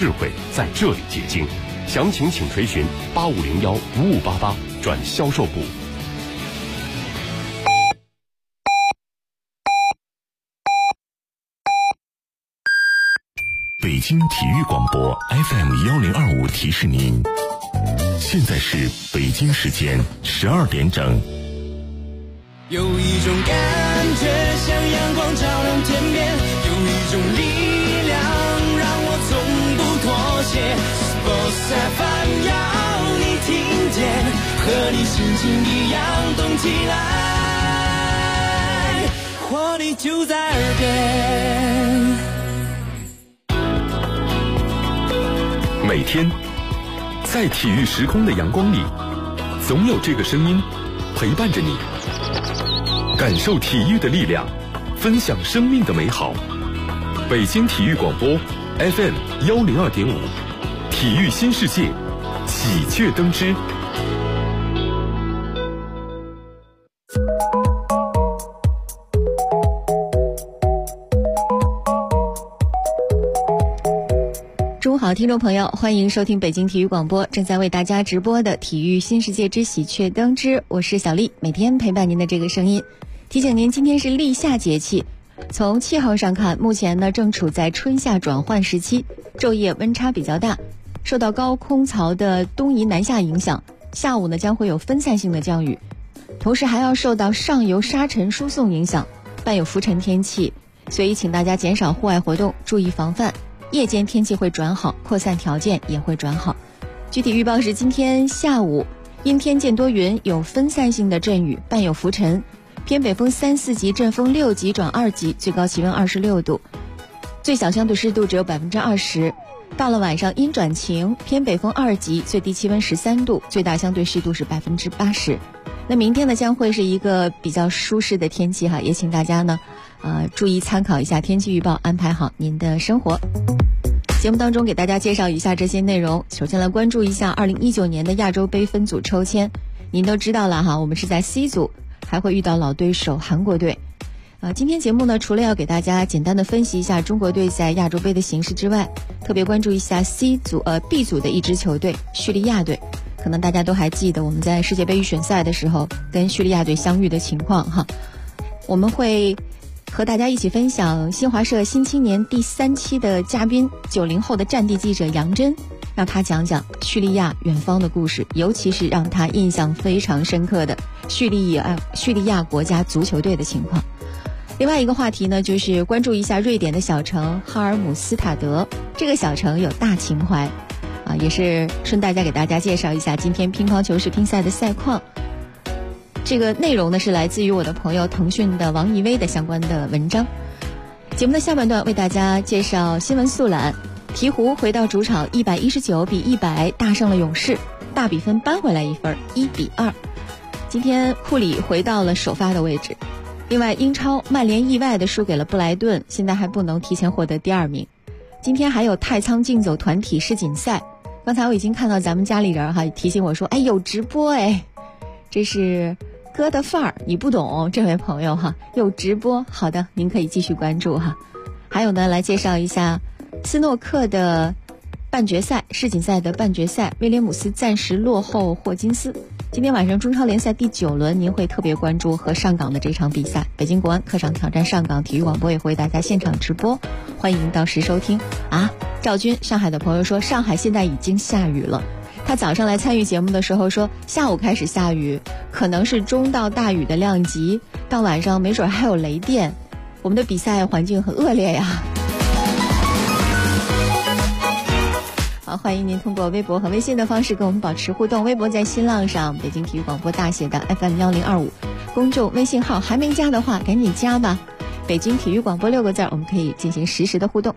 智慧在这里结晶。详情请垂询8501-5588转销售部。 北京体育广播 FM1025提示您，现在是北京时间12点整。 有一种感觉像阳光照亮天边，有一种力量让我从不妥协。Sports FM 要你听见，和你心情一样动起来，活力就在耳边。 每天在体育时空的阳光里，总有这个声音陪伴着你，感受体育的力量，分享生命的美好。北京体育广播 FM102.5，体育新世界，喜鹊登枝。 中午好，听众朋友，欢迎收听北京体育广播正在为大家直播的体育新世界之喜鹊登枝，我是小丽，每天陪伴您的这个声音。提醒您，今天是立夏节气，从气候上看，目前呢正处在春夏转换时期，昼夜温差比较大，受到高空槽的东移南下影响，下午呢将会有分散性的降雨，同时还要受到上游沙尘输送影响，伴有浮尘天气，所以请大家减少户外活动，注意防范。夜间天气会转好，扩散条件也会转好。具体预报是今天下午阴天见多云，有分散性的阵雨，伴有浮尘，偏北风3、4级，阵风6级转2级，最高气温26度，最小相对湿度只有20%。到了晚上阴转晴，偏北风2级，最低气温13度，最大相对湿度是80%。那明天呢将会是一个比较舒适的天气哈，也请大家呢注意参考一下天气预报，安排好您的生活。节目当中给大家介绍一下这些内容。首先来关注一下2019年的亚洲杯分组抽签，您都知道了哈，我们是在 C 组，还会遇到老对手韩国队。今天节目呢，除了要给大家简单的分析一下中国队在亚洲杯的形势之外，特别关注一下 B 组的一支球队叙利亚队。可能大家都还记得我们在世界杯预选赛的时候跟叙利亚队相遇的情况哈。我们会和大家一起分享新华社新青年第3期的嘉宾90后的战地记者杨真，让他讲讲叙利亚远方的故事，尤其是让他印象非常深刻的叙利亚国家足球队的情况。另外一个话题呢，就是关注一下瑞典的小城哈尔姆斯塔德，这个小城有大情怀也是顺带再给大家介绍一下今天乒乓球世乒赛的赛况。这个内容呢是来自于我的朋友腾讯的王怡薇的相关的文章。节目的下半段为大家介绍新闻速览，鹈鹕回到主场119-100大胜了勇士，大比分扳回来一分，1-2。今天库里回到了首发的位置。另外英超曼联意外的输给了布莱顿，现在还不能提前获得第2名。今天还有太仓竞走团体世锦赛，刚才我已经看到咱们家里人提醒我说有直播这是哥的范儿，你不懂这位朋友有直播，好的，您可以继续关注还有呢，来介绍一下斯诺克的半决赛，世锦赛的半决赛，威廉姆斯暂时落后霍金斯。今天晚上中超联赛第9轮，您会特别关注和上港的这场比赛，北京国安客场挑战上港，体育广播也会为大家现场直播，欢迎到时收听赵军，上海的朋友说上海现在已经下雨了，他早上来参与节目的时候说下午开始下雨，可能是中到大雨的量级，到晚上没准还有雷电，我们的比赛环境很恶劣呀。好，欢迎您通过微博和微信的方式跟我们保持互动。微博在新浪上北京体育广播大写的 FM1025， 公众微信号还没加的话赶紧加吧，北京体育广播6个字，我们可以进行实时的互动。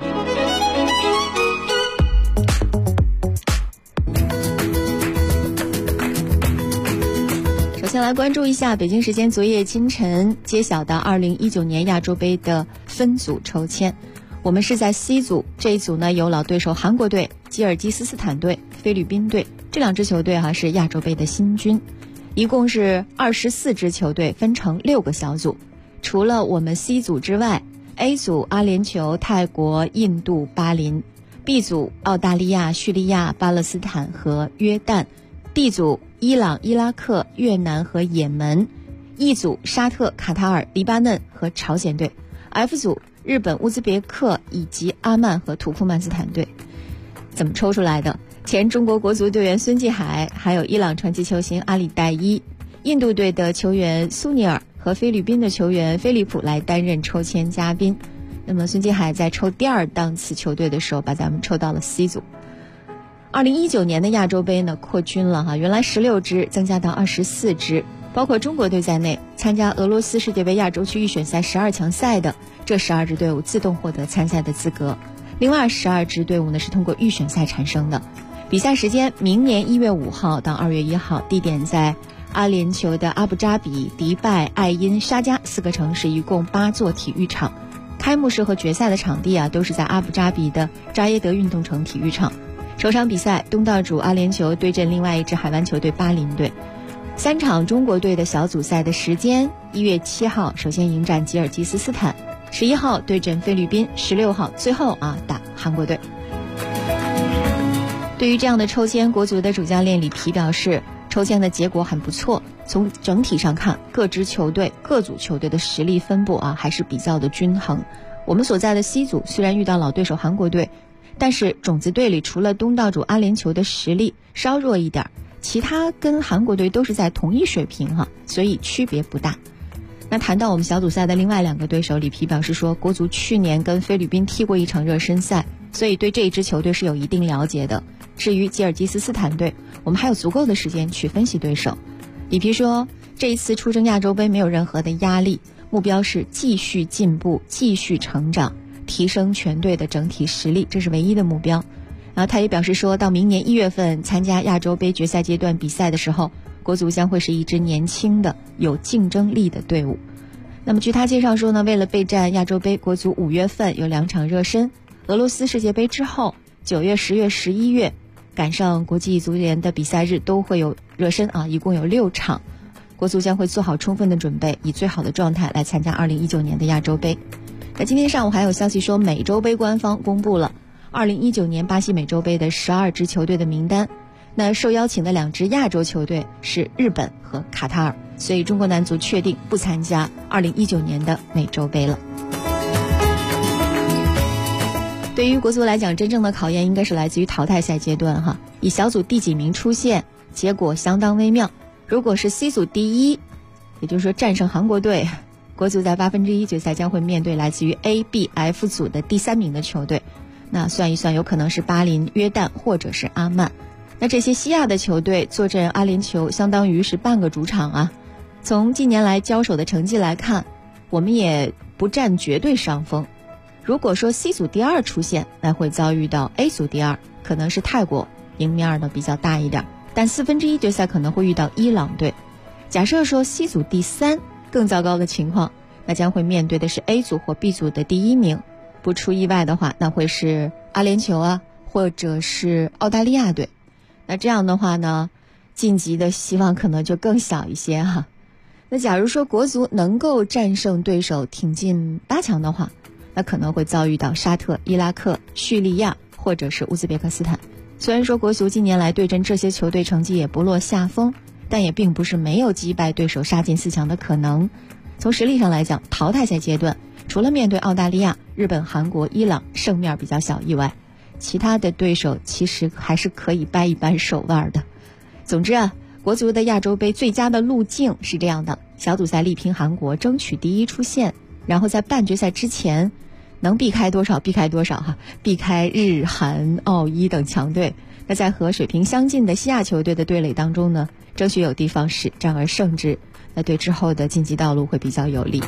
首先来关注一下北京时间昨夜清晨揭晓的2019年亚洲杯的分组抽签。我们是在 C 组，这一组呢有老对手韩国队、吉尔吉斯斯坦队、菲律宾队，这2支球队是亚洲杯的新军，一共是24支球队，分成6个小组。除了我们 C 组之外， A 组阿联酋、泰国、印度、巴林， B 组澳大利亚、叙利亚、巴勒斯坦和约旦。D 组伊朗、伊拉克、越南和也门。E 组沙特、卡塔尔、黎巴嫩和朝鲜队。F 组日本、乌兹别克以及阿曼和土库曼斯坦队。怎么抽出来的？前中国国足队员孙继海，还有伊朗传奇球星阿里代伊，印度队的球员苏尼尔和菲律宾的球员菲利普来担任抽签嘉宾。那么孙继海在抽第二档次球队的时候，把咱们抽到了 C 组。2019年的亚洲杯呢扩军了哈，原来16支增加到24支，包括中国队在内，参加俄罗斯世界杯亚洲区预选赛12强赛的这12支队伍自动获得参赛的资格。另外12支队伍呢是通过预选赛产生的。比赛时间明年1月5号到2月1号，地点在阿联酋的阿布扎比、迪拜、爱因、沙迦4个城市，一共8座体育场。开幕式和决赛的场地都是在阿布扎比的扎耶德运动城体育场。首场比赛，东道主阿联酋对阵另外一支海湾球队巴林队。3场中国队的小组赛的时间：1月7号首先迎战吉尔吉斯斯坦，11号对阵菲律宾，16号最后打韩国队。对于这样的抽签，国足的主教练里皮表示，抽签的结果很不错。从整体上看，各组球队的实力分布还是比较的均衡。我们所在的 C 组虽然遇到老对手韩国队，但是种子队里除了东道主阿联酋的实力稍弱一点，其他跟韩国队都是在同一水平所以区别不大。那谈到我们小组赛的另外2个对手，里皮表示说，国足去年跟菲律宾踢过一场热身赛，所以对这一支球队是有一定了解的。至于吉尔吉斯斯坦队，我们还有足够的时间去分析对手。里皮说，这一次出征亚洲杯没有任何的压力，目标是继续进步、继续成长，提升全队的整体实力，这是唯一的目标。然后他也表示说，到明年1月份参加亚洲杯决赛阶段比赛的时候，国足将会是一支年轻的、有竞争力的队伍。那么据他介绍说呢，为了备战亚洲杯，国足5月份有2场热身，俄罗斯世界杯之后9月、10月、11月赶上国际足联的比赛日都会有热身一共有6场。国足将会做好充分的准备，以最好的状态来参加2019年的亚洲杯。那今天上午还有消息说，美洲杯官方公布了2019年巴西美洲杯的12支球队的名单。那受邀请的2支亚洲球队是日本和卡塔尔，所以中国男足确定不参加2019年的美洲杯了。对于国足来讲，真正的考验应该是来自于淘汰赛阶段以小组第几名出现，结果相当微妙。如果是 C 组第1，也就是说战胜韩国队，国足在1/8决赛将会面对来自于 A、B、F 组的第3名的球队。那算一算，有可能是巴林、约旦或者是阿曼。那这些西亚的球队坐镇阿联酋，相当于是半个主场从近年来交手的成绩来看，我们也不占绝对上风。如果说 C 组第2出现，那会遭遇到 A 组第2，可能是泰国，赢面呢比较大一点，但1/4决赛可能会遇到伊朗队。假设说 C 组第3，更糟糕的情况，那将会面对的是 A 组或 B 组的第1名。不出意外的话，那会是阿联酋或者是澳大利亚队。那这样的话呢，晋级的希望可能就更小一些那假如说国足能够战胜对手挺进8强的话，那可能会遭遇到沙特、伊拉克、叙利亚或者是乌兹别克斯坦。虽然说国足近年来对阵这些球队成绩也不落下风，但也并不是没有击败对手杀进4强的可能。从实力上来讲，淘汰赛阶段除了面对澳大利亚、日本、韩国、伊朗胜面比较小以外，其他的对手其实还是可以掰一掰手腕的。总之国足的亚洲杯最佳的路径是这样的：小组赛力拼韩国，争取第1出线，然后在半决赛之前能避开多少避开多少避开日韩澳伊等强队。那在和水平相近的西亚球队的对垒当中呢，争取有的放矢，战而胜之，那对之后的晋级道路会比较有利。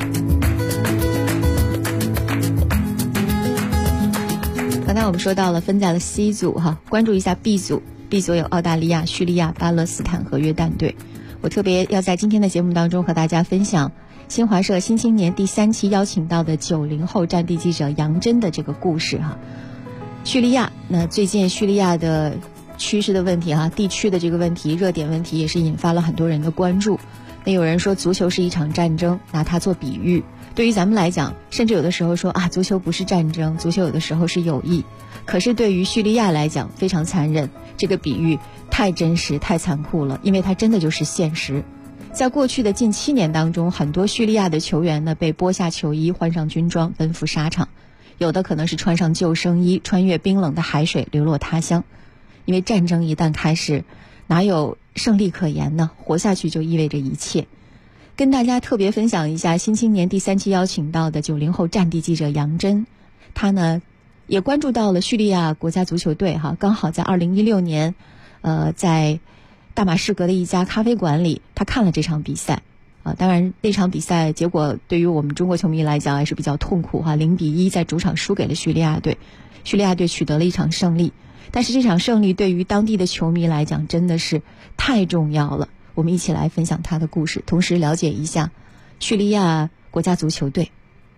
刚才我们说到了分在了 C 组关注一下 B 组。B 组有澳大利亚、叙利亚、巴勒斯坦和约旦队。我特别要在今天的节目当中和大家分享新华社新青年第3期邀请到的90后战地记者杨真的这个故事叙利亚，那最近叙利亚的趋势的问题地区的这个问题、热点问题也是引发了很多人的关注。那有人说足球是一场战争，拿它做比喻， 对于咱们来讲，甚至有的时候说啊，足球不是战争，足球有的时候是友谊。可是对于叙利亚来讲非常残忍，这个比喻太真实太残酷了，因为它真的就是现实。在过去的近7年当中，很多叙利亚的球员呢被剥下球衣，换上军装，奔赴沙场，有的可能是穿上救生衣，穿越冰冷的海水，流落他乡。因为战争一旦开始，哪有胜利可言呢？活下去就意味着一切。跟大家特别分享一下新青年第3期邀请到的90后战地记者杨真，他呢也关注到了叙利亚国家足球队哈，刚好在2016年在大马士革的一家咖啡馆里，他看了这场比赛当然那场比赛结果对于我们中国球迷来讲还是比较痛苦哈，0-1在主场输给了叙利亚队，叙利亚队取得了一场胜利。但是这场胜利对于当地的球迷来讲真的是太重要了，我们一起来分享他的故事，同时了解一下叙利亚国家足球队。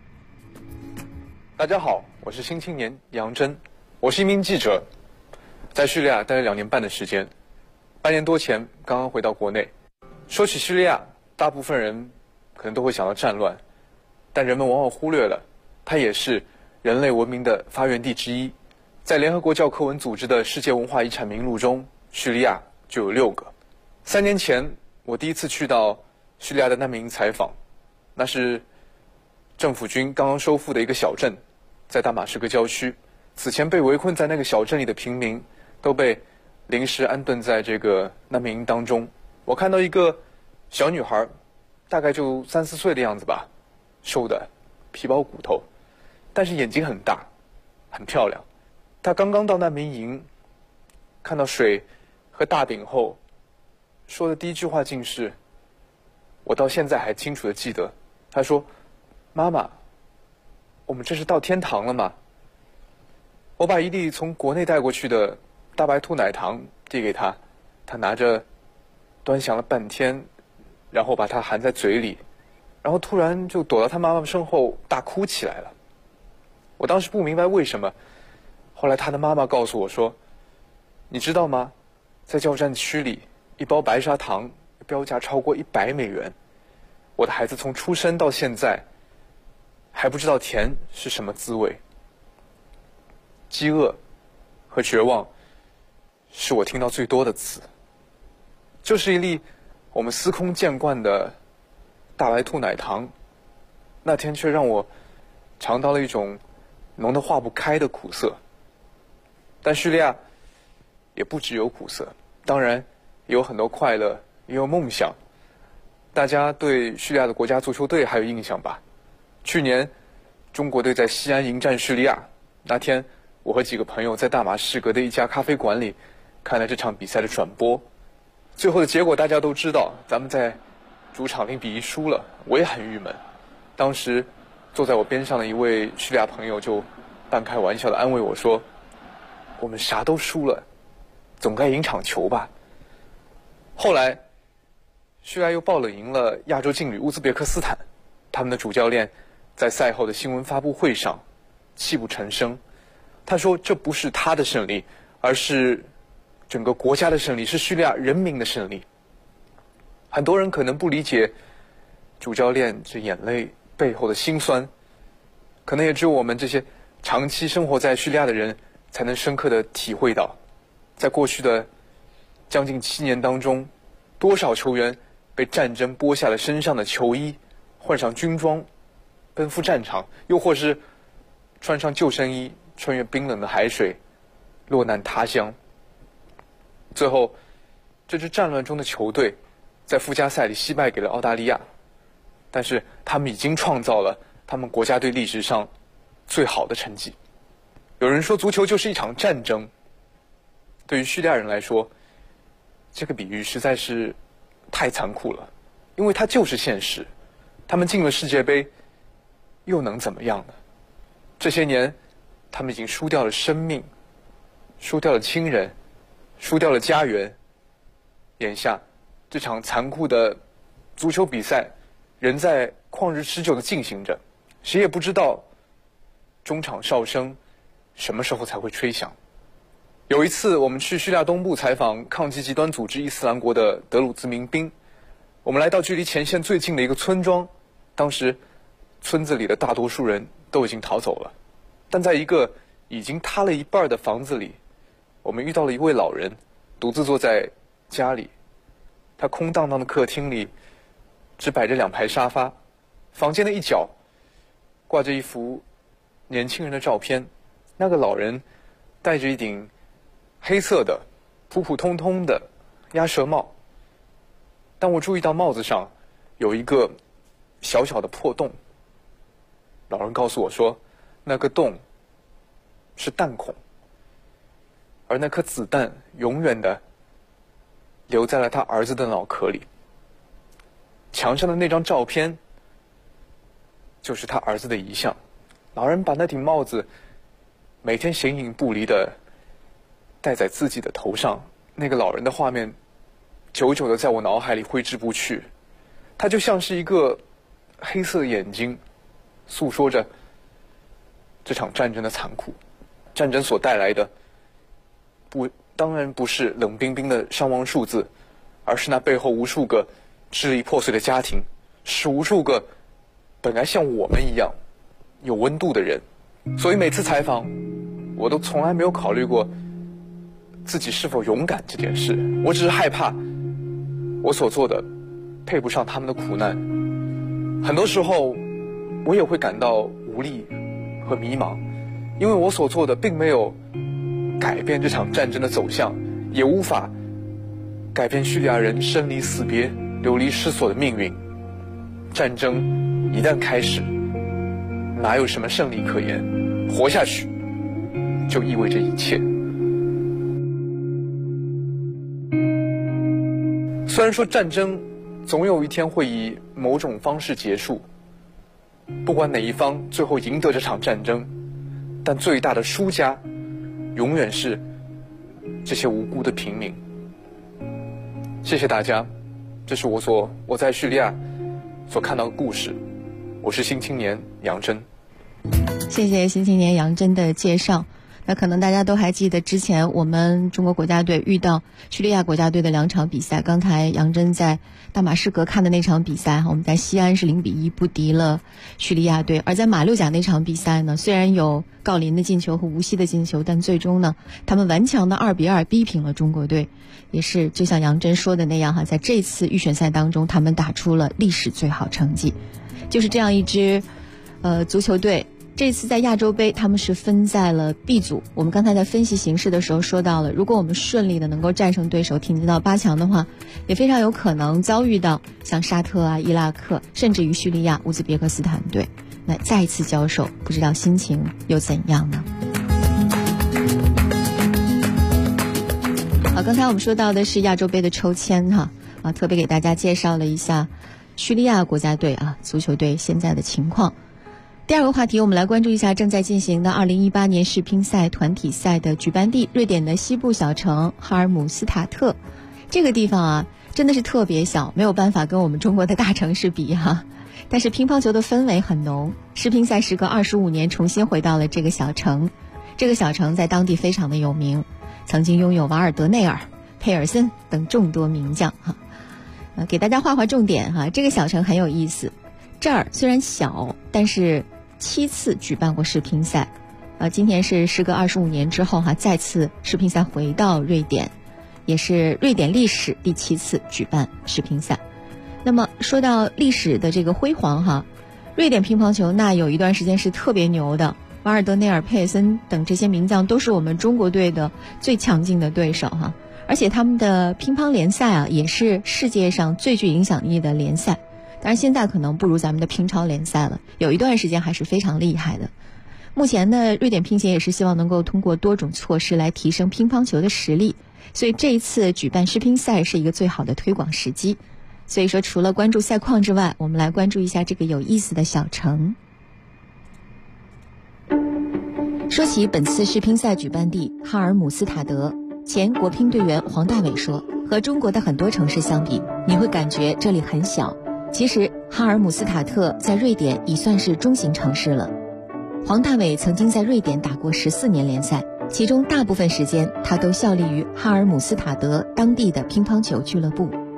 大家好，我是新青年杨真，我是一名记者，在叙利亚待了2年半的时间，半年多前刚刚回到国内。说起叙利亚，大部分人可能都会想到战乱，但人们往往忽略了它也是人类文明的发源地之一。在联合国教科文组织的世界文化遗产名录中，叙利亚就有6个。3年前我第一次去到叙利亚的难民营采访，那是政府军刚刚收复的一个小镇，在大马士革郊区。此前被围困在那个小镇里的平民都被临时安顿在这个难民营当中。我看到一个小女孩，大概就3、4岁的样子吧，瘦的皮包骨头，但是眼睛很大，很漂亮。她刚刚到难民营，看到水和大饼后，说的第一句话竟是，我到现在还清楚地记得，她说：“妈妈，我们这是到天堂了吗？”我把一粒从国内带过去的大白兔奶糖递给她，她拿着端详了半天，然后把它含在嘴里，然后突然就躲到她妈妈身后大哭起来了。我当时不明白为什么，后来她的妈妈告诉我说：“你知道吗？在教战区里，一包白砂糖标价超过100美元。我的孩子从出生到现在，还不知道甜是什么滋味。饥饿和绝望是我听到最多的词。就是一粒我们司空见惯的大白兔奶糖，那天却让我尝到了一种浓得化不开的苦涩。但叙利亚也不只有苦涩，当然也有很多快乐，也有梦想。大家对叙利亚的国家足球队还有印象吧？去年中国队在西安迎战叙利亚，那天我和几个朋友在大马士革的一家咖啡馆里看了这场比赛的转播。最后的结果大家都知道，咱们在主场0-1输了，我也很郁闷。当时坐在我边上的一位叙利亚朋友就半开玩笑的安慰我说：“我们啥都输了，总该赢场球吧。”后来叙利亚又爆冷赢了亚洲劲旅乌兹别克斯坦，他们的主教练在赛后的新闻发布会上泣不成声。他说这不是他的胜利，而是整个国家的胜利，是叙利亚人民的胜利。很多人可能不理解主教练这眼泪背后的辛酸，可能也只有我们这些长期生活在叙利亚的人才能深刻的体会到，在过去的将近7年当中，多少球员被战争剥下了身上的球衣，换上军装奔赴战场，又或是穿上救生衣穿越冰冷的海水落难他乡。最后这支战乱中的球队在附加赛里惜败给了澳大利亚，但是他们已经创造了他们国家队历史上最好的成绩。有人说足球就是一场战争，对于叙利亚人来说，这个比喻实在是太残酷了，因为它就是现实。他们进了世界杯又能怎么样呢？这些年他们已经输掉了生命，输掉了亲人，输掉了家园。眼下这场残酷的足球比赛仍在旷日持久地进行着，谁也不知道中场哨声什么时候才会吹响。有一次我们去叙利亚东部采访抗击极端组织伊斯兰国的德鲁兹民兵，我们来到距离前线最近的一个村庄，当时村子里的大多数人都已经逃走了，但在一个已经塌了一半的房子里，我们遇到了一位老人，独自坐在家里。他空荡荡的客厅里只摆着2排沙发，房间的一角挂着一幅年轻人的照片。那个老人戴着一顶黑色的普普通通的鸭舌帽，但我注意到帽子上有一个小小的破洞。老人告诉我说，那个洞是弹孔，而那颗子弹永远的留在了他儿子的脑壳里。墙上的那张照片就是他儿子的遗像。老人把那顶帽子每天形影不离的戴在自己的头上，那个老人的画面久久的在我脑海里挥之不去。他就像是一个黑色的眼睛，诉说着这场战争的残酷。战争所带来的当然不是冷冰冰的伤亡数字，而是那背后无数个支离破碎的家庭，是无数个本来像我们一样有温度的人。所以每次采访，我都从来没有考虑过自己是否勇敢这件事。我只是害怕我所做的配不上他们的苦难。很多时候我也会感到无力和迷茫，因为我所做的并没有改变这场战争的走向，也无法改变叙利亚人生离死别、流离失所的命运。战争一旦开始，哪有什么胜利可言？活下去就意味着一切。虽然说战争总有一天会以某种方式结束，不管哪一方最后赢得这场战争，但最大的输家永远是这些无辜的平民。谢谢大家，这是我在叙利亚所看到的故事。我是新青年杨真。 谢谢新青年杨真的介绍。那可能大家都还记得之前我们中国国家队遇到叙利亚国家队的2场比赛。刚才杨真在大马士革看的那场比赛，我们在西安是0-1不敌了叙利亚队。而在马六甲那场比赛呢，虽然有郜林的进球和吴曦的进球，但最终呢，他们顽强的2-2逼平了中国队。也是就像杨真说的那样在这次预选赛当中，他们打出了历史最好成绩。就是这样一支足球队，这次在亚洲杯他们是分在了 B 组。我们刚才在分析形势的时候说到了，如果我们顺利的能够战胜对手，挺进到8强的话，也非常有可能遭遇到像沙特伊拉克，甚至于叙利亚、乌兹别克斯坦队。那再一次交手，不知道心情又怎样呢？好，刚才我们说到的是亚洲杯的抽签特别给大家介绍了一下叙利亚国家队足球队现在的情况。第二个话题，我们来关注一下正在进行的2018年世乒赛团体赛的举办地，瑞典的西部小城哈尔姆斯塔特。这个地方真的是特别小，没有办法跟我们中国的大城市比但是乒乓球的氛围很浓，世乒赛时隔25年重新回到了这个小城。这个小城在当地非常的有名，曾经拥有瓦尔德内尔、佩尔森等众多名将给大家画重点这个小城很有意思。这儿虽然小，但是7次举办过世乒赛今天是时隔25年之后再次世乒赛回到瑞典，也是瑞典历史第7次举办世乒赛。那么说到历史的这个辉煌瑞典乒乓球那有一段时间是特别牛的，瓦尔德内尔、佩尔森等这些名将都是我们中国队的最强劲的对手而且他们的乒乓联赛也是世界上最具影响力的联赛。当然现在可能不如咱们的乒超联赛了，有一段时间还是非常厉害的。目前呢，瑞典乒协也是希望能够通过多种措施来提升乒乓球的实力，所以这一次举办世乒赛是一个最好的推广时机。所以说除了关注赛况之外，我们来关注一下这个有意思的小城。说起本次世乒赛举办地哈尔姆斯塔德，前国乒队员黄大炜说，和中国的很多城市相比，你会感觉这里很小。其实哈尔姆斯塔特在瑞典已算是中型城市了。黄大炜曾经在瑞典打过14年联赛，其中大部分时间他都效力于哈尔姆斯塔德当地的乒乓球俱乐部。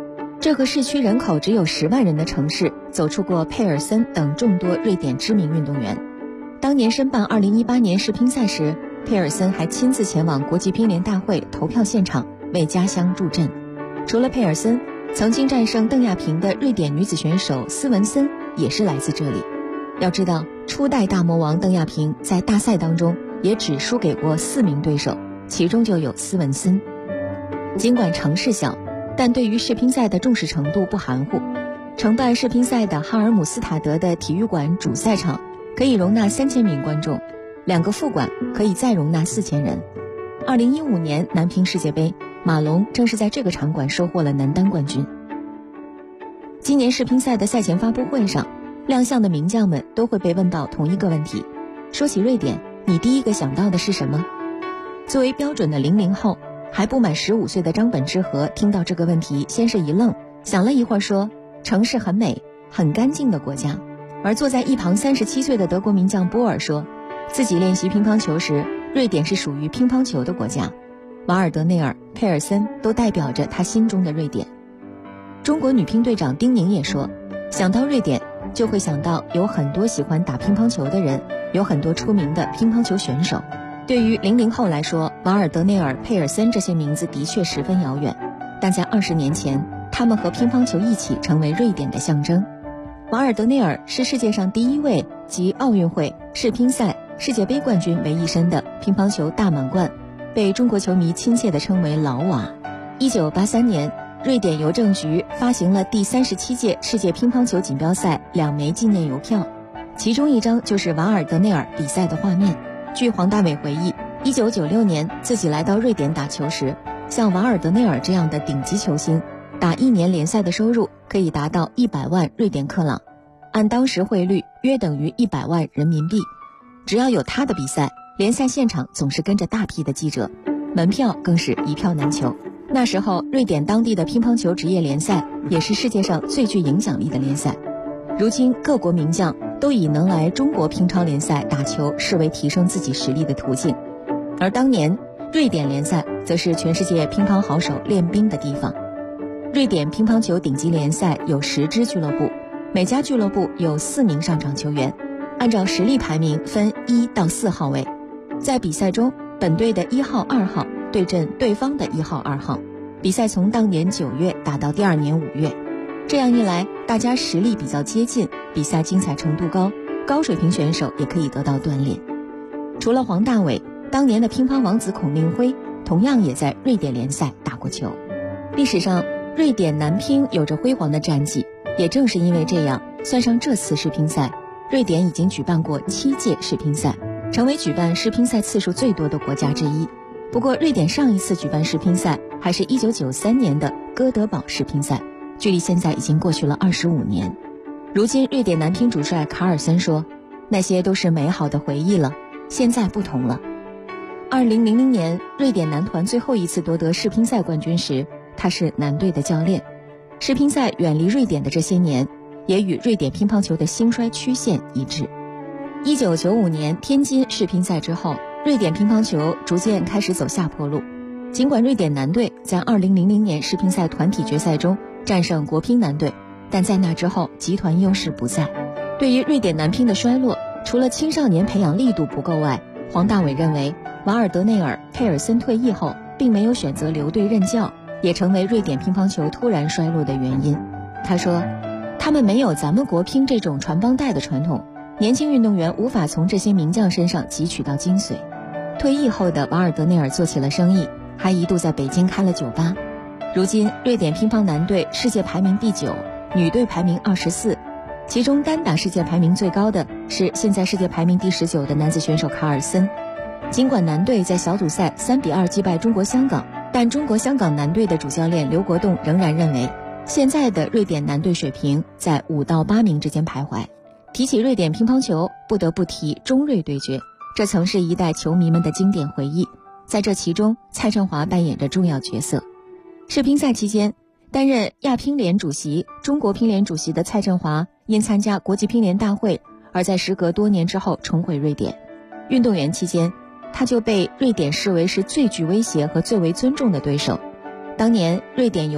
这个市区人口只有10万人的城市，走出过佩尔森等众多瑞典知名运动员。当年申办2018年世乒赛时，佩尔森还亲自前往国际乒联大会投票现场为家乡助阵。除了佩尔森，曾经战胜邓亚萍的瑞典女子选手斯文森也是来自这里。要知道，初代大魔王邓亚萍在大赛当中也只输给过4名对手，其中就有斯文森。尽管城市小，但对于世乒赛的重视程度不含糊。承办世乒赛的哈尔姆斯塔德的体育馆主赛场可以容纳3000名观众，2个副馆可以再容纳4000人。2015年男乒世界杯，马龙正是在这个场馆收获了男单冠军。今年世乒赛的赛前发布会上，亮相的名将们都会被问到同一个问题：说起瑞典，你第一个想到的是什么？作为标准的00后，还不满15岁的张本智和听到这个问题，先是一愣，想了一会儿说：城市很美，很干净的国家。而坐在一旁37岁的德国名将波尔说，自己练习乒乓球时，瑞典是属于乒乓球的国家。瓦尔德内尔、佩尔森都代表着他心中的瑞典。中国女乒队长丁宁也说，想到瑞典就会想到有很多喜欢打乒乓球的人，有很多出名的乒乓球选手。对于00后来说，瓦尔德内尔、佩尔森这些名字的确十分遥远，但在20年前，他们和乒乓球一起成为瑞典的象征。瓦尔德内尔是世界上第一位集奥运会、世乒赛、世界杯冠军为一身的乒乓球大满贯，被中国球迷亲切地称为老瓦。1983年，瑞典邮政局发行了第37届世界乒乓球锦标赛2枚纪念邮票，其中一张就是瓦尔德内尔比赛的画面。据黄大炜回忆，1996年自己来到瑞典打球时，像瓦尔德内尔这样的顶级球星，打1年联赛的收入可以达到100万瑞典克朗，按当时汇率约等于100万人民币。只要有他的比赛，联赛现场总是跟着大批的记者，门票更是一票难求。那时候，瑞典当地的乒乓球职业联赛也是世界上最具影响力的联赛。如今，各国名将都以能来中国乒超联赛打球视为提升自己实力的途径，而当年瑞典联赛则是全世界乒乓好手练兵的地方。瑞典乒乓球顶级联赛有10支俱乐部，每家俱乐部有4名上场球员，按照实力排名分1到4号位。在比赛中，本队的1号、2号对阵对方的1号、2号，比赛从当年9月打到第2年5月。这样一来，大家实力比较接近，比赛精彩程度高，高水平选手也可以得到锻炼。除了黄大炜，当年的乒乓王子孔令辉同样也在瑞典联赛打过球。历史上，瑞典男乒有着辉煌的战绩，也正是因为这样，算上这次世乒赛，瑞典已经举办过7届世乒赛，成为举办世乒赛次数最多的国家之一。不过，瑞典上一次举办世乒赛还是1993年的哥德堡世乒赛，距离现在已经过去了25年。如今，瑞典男乒主帅卡尔森说，那些都是美好的回忆了，现在不同了。2000年，瑞典男团最后一次夺得世乒赛冠军时，他是男队的教练。世乒赛远离瑞典的这些年，也与瑞典乒乓球的兴衰曲线一致。1995年天津世乒赛之后，瑞典乒乓球逐渐开始走下坡路。尽管瑞典男队在2000年世乒赛团体决赛中战胜国乒男队，但在那之后集团优势不在。对于瑞典男乒的衰落，除了青少年培养力度不够外，黄大炜认为瓦尔德内尔、佩尔森退役后并没有选择留队任教，也成为瑞典乒乓球突然衰落的原因。他说，他们没有咱们国乒这种传帮带的传统，年轻运动员无法从这些名将身上汲取到精髓。退役后的瓦尔德内尔做起了生意，还一度在北京开了酒吧。如今，瑞典乒乓男队世界排名第9，女队排名24，其中单打世界排名最高的是现在世界排名第19的男子选手卡尔森。尽管男队在小组赛3-2击败中国香港，但中国香港男队的主教练刘国栋仍然认为，现在的瑞典男队水平在5到8名之间徘徊。提起瑞典乒乓球，不得不提中瑞对决，这曾是一代球迷们的经典回忆。在这其中，蔡振华扮演着重要角色。世乒赛期间，担任亚乒联主席、中国乒联主席的蔡振华因参加国际乒联大会，而在时隔多年之后重回瑞典。运动员期间，他就被瑞典视为是最具威胁和最为尊重的对手。当年瑞典邮政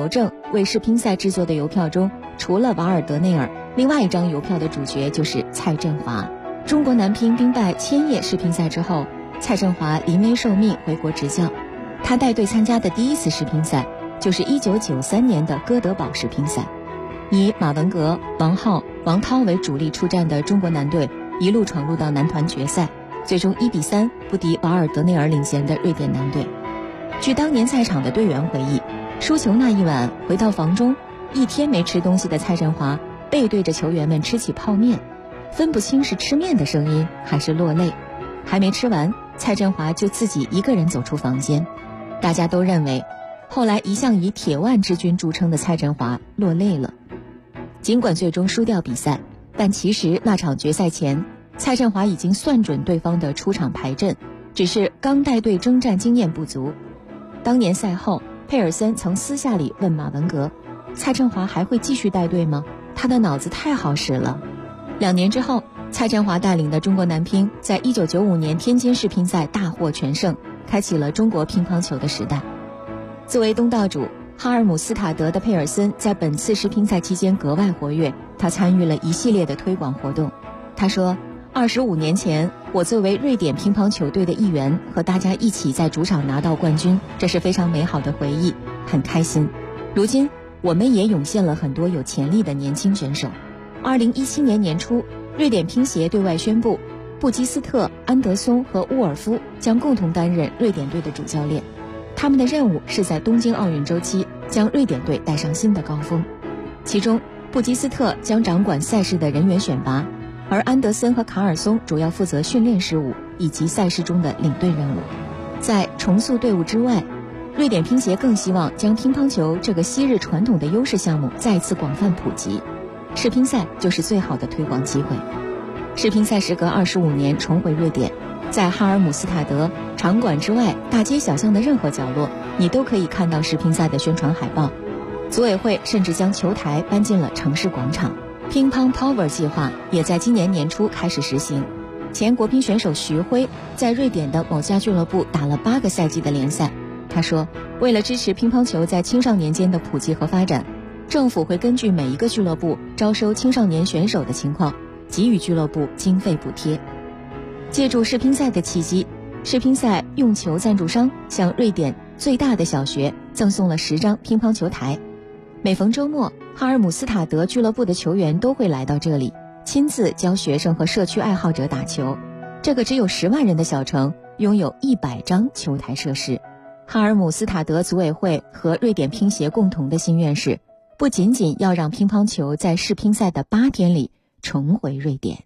为世乒赛制作的邮票中，除了瓦尔德内尔，另外一张邮票的主角就是蔡振华。中国男乒兵败千叶世乒赛之后，蔡振华临危受命回国执教。他带队参加的第一次世乒赛就是1993年的哥德堡世乒赛。以马文革、王皓、王涛为主力出战的中国男队一路闯入到男团决赛，最终1-3不敌瓦尔德内尔领衔的瑞典男队。据当年赛场的队员回忆，输球那一晚回到房中，一天没吃东西的蔡振华背对着球员们吃起泡面，分不清是吃面的声音还是落泪。还没吃完，蔡振华就自己一个人走出房间。大家都认为，后来一向以铁腕之君著称的蔡振华落泪了。尽管最终输掉比赛，但其实那场决赛前，蔡振华已经算准对方的出场排阵，只是刚带队征战经验不足。当年赛后，佩尔森曾私下里问马文革，蔡振华还会继续带队吗？他的脑子太好使了。2年之后，蔡振华带领的中国男乒在1995年天津世乒赛大获全胜，开启了中国乒乓球的时代。作为东道主，哈尔姆斯塔德的佩尔森在本次世乒赛期间格外活跃，他参与了一系列的推广活动。他说，25年前，我作为瑞典乒乓球队的一员，和大家一起在主场拿到冠军，这是非常美好的回忆，很开心。如今，我们也涌现了很多有潜力的年轻选手。2017年年初，瑞典乒协对外宣布，布基斯特、安德松和乌尔夫将共同担任瑞典队的主教练。他们的任务是在东京奥运周期将瑞典队带上新的高峰。其中，布基斯特将掌管赛事的人员选拔，而安德森和卡尔松主要负责训练事务以及赛事中的领队任务。在重塑队伍之外，瑞典乒协更希望将乒乓球这个昔日传统的优势项目再次广泛普及。世乒赛就是最好的推广机会。世乒赛时隔25年重回瑞典，在哈尔姆斯塔德场馆之外大街小巷的任何角落，你都可以看到世乒赛的宣传海报。组委会甚至将球台搬进了城市广场。乒乓 Power 计划也在今年年初开始实行。前国乒选手徐辉在瑞典的某家俱乐部打了8个赛季的联赛。他说，为了支持乒乓球在青少年间的普及和发展，政府会根据每一个俱乐部招收青少年选手的情况，给予俱乐部经费补贴。借助世乒赛的契机，世乒赛用球赞助商向瑞典最大的小学赠送了10张乒乓球台。每逢周末，哈尔姆斯塔德俱乐部的球员都会来到这里，亲自教学生和社区爱好者打球。这个只有10万人的小城拥有100张球台设施。哈尔姆斯塔德组委会和瑞典乒协共同的心愿是，不仅仅要让乒乓球在世乒赛的8天里重回瑞典。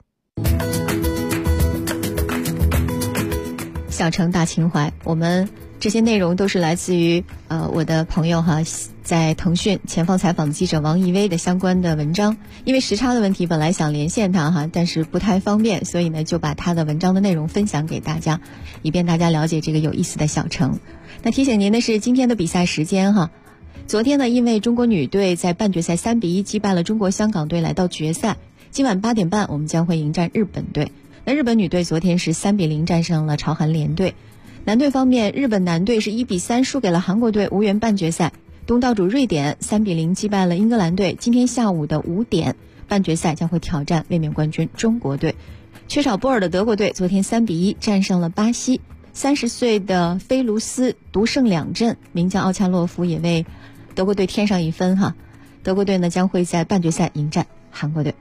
小城大情怀，我们这些内容都是来自于我的朋友在腾讯前方采访记者王一威的相关的文章。因为时差的问题，本来想连线他但是不太方便，所以呢就把他的文章的内容分享给大家，以便大家了解这个有意思的小城。那提醒您的是今天的比赛时间昨天呢，因为中国女队在半决赛3-1击败了中国香港队来到决赛，今晚8点半我们将会迎战日本队。那日本女队昨天是3-0战胜了朝韩联队。男队方面，日本男队是1-3输给了韩国队，无缘半决赛。东道主瑞典3-0击败了英格兰队。今天下午的5点，半决赛将会挑战卫冕冠军中国队。缺少波尔的德国队昨天3-1战胜了巴西。30岁的菲卢斯独胜2阵，名将奥恰洛夫也为德国队添上一分德国队呢将会在半决赛迎战韩国队。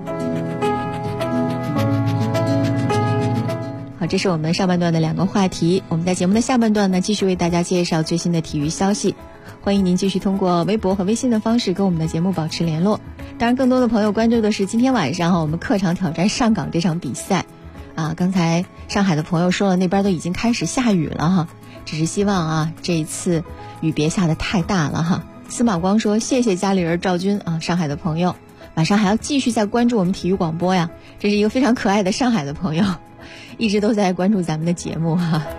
好，这是我们上半段的2个话题。我们在节目的下半段呢，继续为大家介绍最新的体育消息。欢迎您继续通过微博和微信的方式跟我们的节目保持联络。当然，更多的朋友关注的是今天晚上我们客场挑战上港这场比赛。刚才上海的朋友说了，那边都已经开始下雨了只是希望这一次雨别下得太大了司马光说谢谢家里人赵军上海的朋友，晚上还要继续再关注我们体育广播呀，这是一个非常可爱的上海的朋友，一直都在关注咱们的节目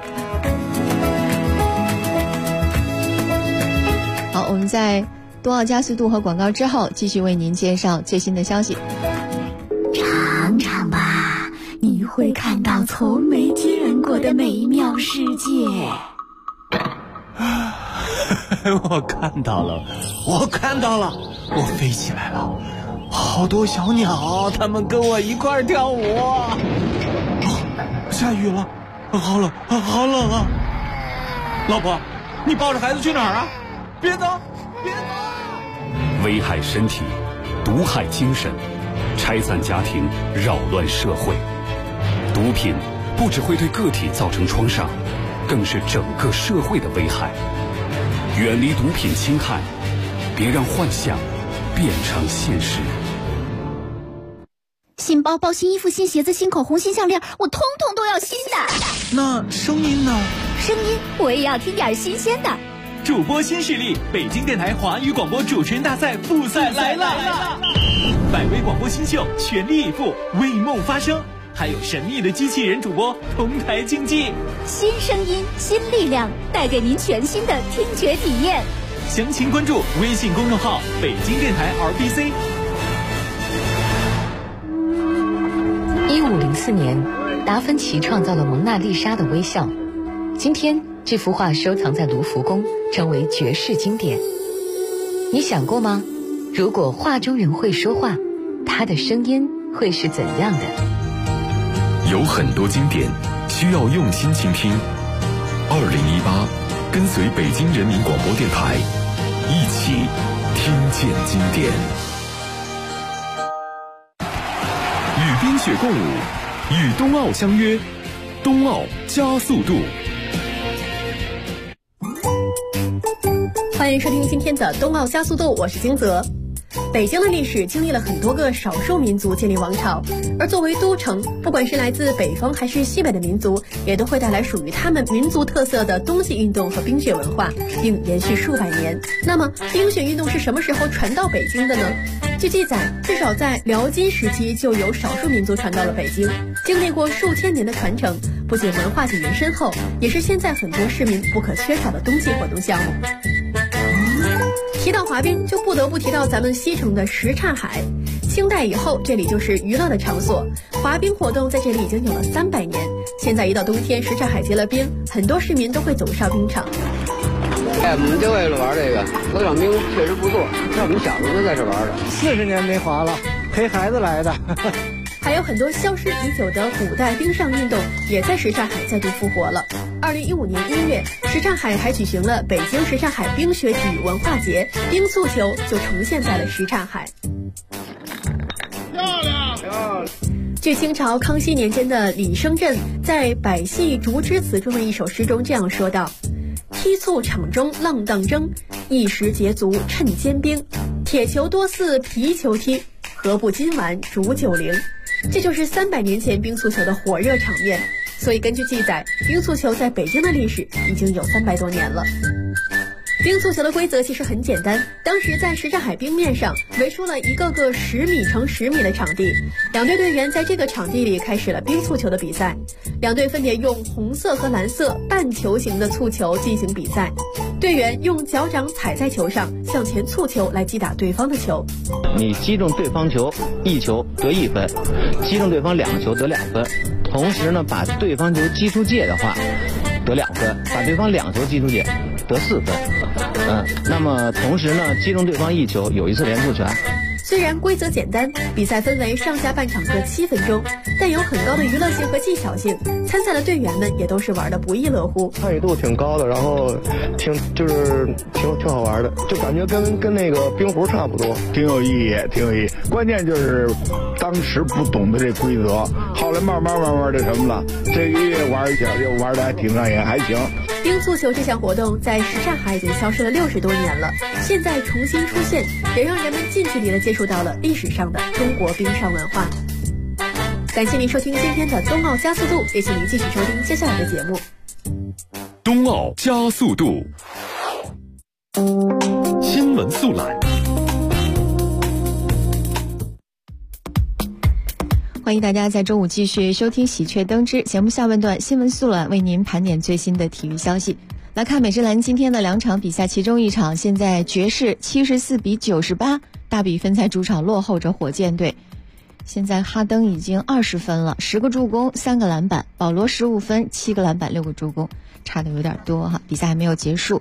好，我们在冬奥加速度和广告之后，继续为您介绍最新的消息。 尝尝吧，你会看到从没见过的美妙世界。 我看到了，我飞起来了，好多小鸟，它们跟我一块跳舞。下雨了，好冷啊！老婆，你抱着孩子去哪儿啊？别走！ 危害身体，毒害精神，拆散家庭，扰乱社会。毒品不只会对个体造成创伤，更是整个社会的危害。远离毒品侵害，别让幻想变成现实。 新包包、新衣服、新鞋子、新口红、新项链，我通通都要新的。 那声音呢？ 声音我也要听点新鲜的。 主播新势力，北京电台华语广播主持人大赛复赛来了！100位广播新秀全力以赴，为梦发声，还有神秘的机器人主播同台竞技。 新声音，新力量，带给您全新的听觉体验。 详情关注微信公众号北京电台 RBC。 1504年，达芬奇创造了蒙娜丽莎的微笑。今天，这幅画收藏在卢浮宫，成为绝世经典。你想过吗？如果画中人会说话，他的声音会是怎样的？ 有很多经典需要用心倾听。2018，跟随北京人民广播电台，一起听见经典。与冰雪共舞，与冬奥相约，冬奥加速度。 欢迎收听今天的冬奥加速度，我是金泽。北京的历史经历了很多个少数民族建立王朝，而作为都城，不管是来自北方还是西北的民族，也都会带来属于他们民族特色的冬季运动和冰雪文化，并延续数百年。那么，冰雪运动是什么时候传到北京的呢？据记载，至少在辽金时期就有少数民族传到了北京，经历过数千年的传承，不仅文化底蕴深厚，也是现在很多市民不可缺少的冬季活动项目。提到滑冰，就不得不提到咱们西城的什刹海。清代以后，这里就是娱乐的场所，滑冰活动在这里已经有了300年。现在一到冬天，什刹海结了冰，很多市民都会走上冰场。 我们就为了玩这个，这场冰确实不错，像我们小时候就在这玩的。 40年没滑了，陪孩子来的。 还有很多消失已久的古代冰上运动，也在什刹海再度复活了。2015年1月，什刹海还举行了北京什刹海冰雪体育文化节，冰速球就重现在了什刹海。漂亮！据清朝康熙年间的李升镇在《百戏竹枝词》中的一首诗中这样说道：踢促场中浪荡争，一时捷足趁坚冰。铁球多似皮球踢，何不今晚煮90？这就是300年前冰速球的火热场面。所以根据记载，冰速球在北京的历史已经有300多年了。冰速球的规则其实很简单，当时在什刹海冰面上围出了一个个10米乘10米的场地，两队队员在这个场地里开始了冰速球的比赛。两队分别用红色和蓝色半球形的蹴球进行比赛，队员用脚掌踩在球上向前蹴球来击打对方的球。 你击中对方球1球得1分，击中对方2个球得2分，同时呢把对方球击出界的话得2分，把对方2球击出界得4分。那么同时呢击中对方1球有1次连出拳。 虽然规则简单，比赛分为上下半场各7分钟，但有很高的娱乐性和技巧性，参赛的队员们也都是玩得不亦乐乎。 参与度挺高的，然后挺好玩的，就感觉跟那个冰壶差不多， 挺有意义。关键就是当时不懂得这规则，后来慢慢的什么了，这个月玩一下就玩得还挺上瘾，还行。 冰速球这项活动在什刹海已经消失了60多年了，现在重新出现，也让人们近距离的接触到了历史上的中国冰上文化。感谢您收听今天的冬奥加速度，也请您继续收听接下来的节目。 冬奥加速度，新闻速览。 欢迎大家在中午继续收听喜鹊登之节目下半段新闻速览，为您盘点最新的体育消息。来看美职篮今天的2场比赛，其中一场现在爵士74比98大比分在主场落后着火箭队。现在哈登已经20分了，10个助攻3个篮板，保罗15分7个篮板6个助攻，差的有点多哈。比赛还没有结束，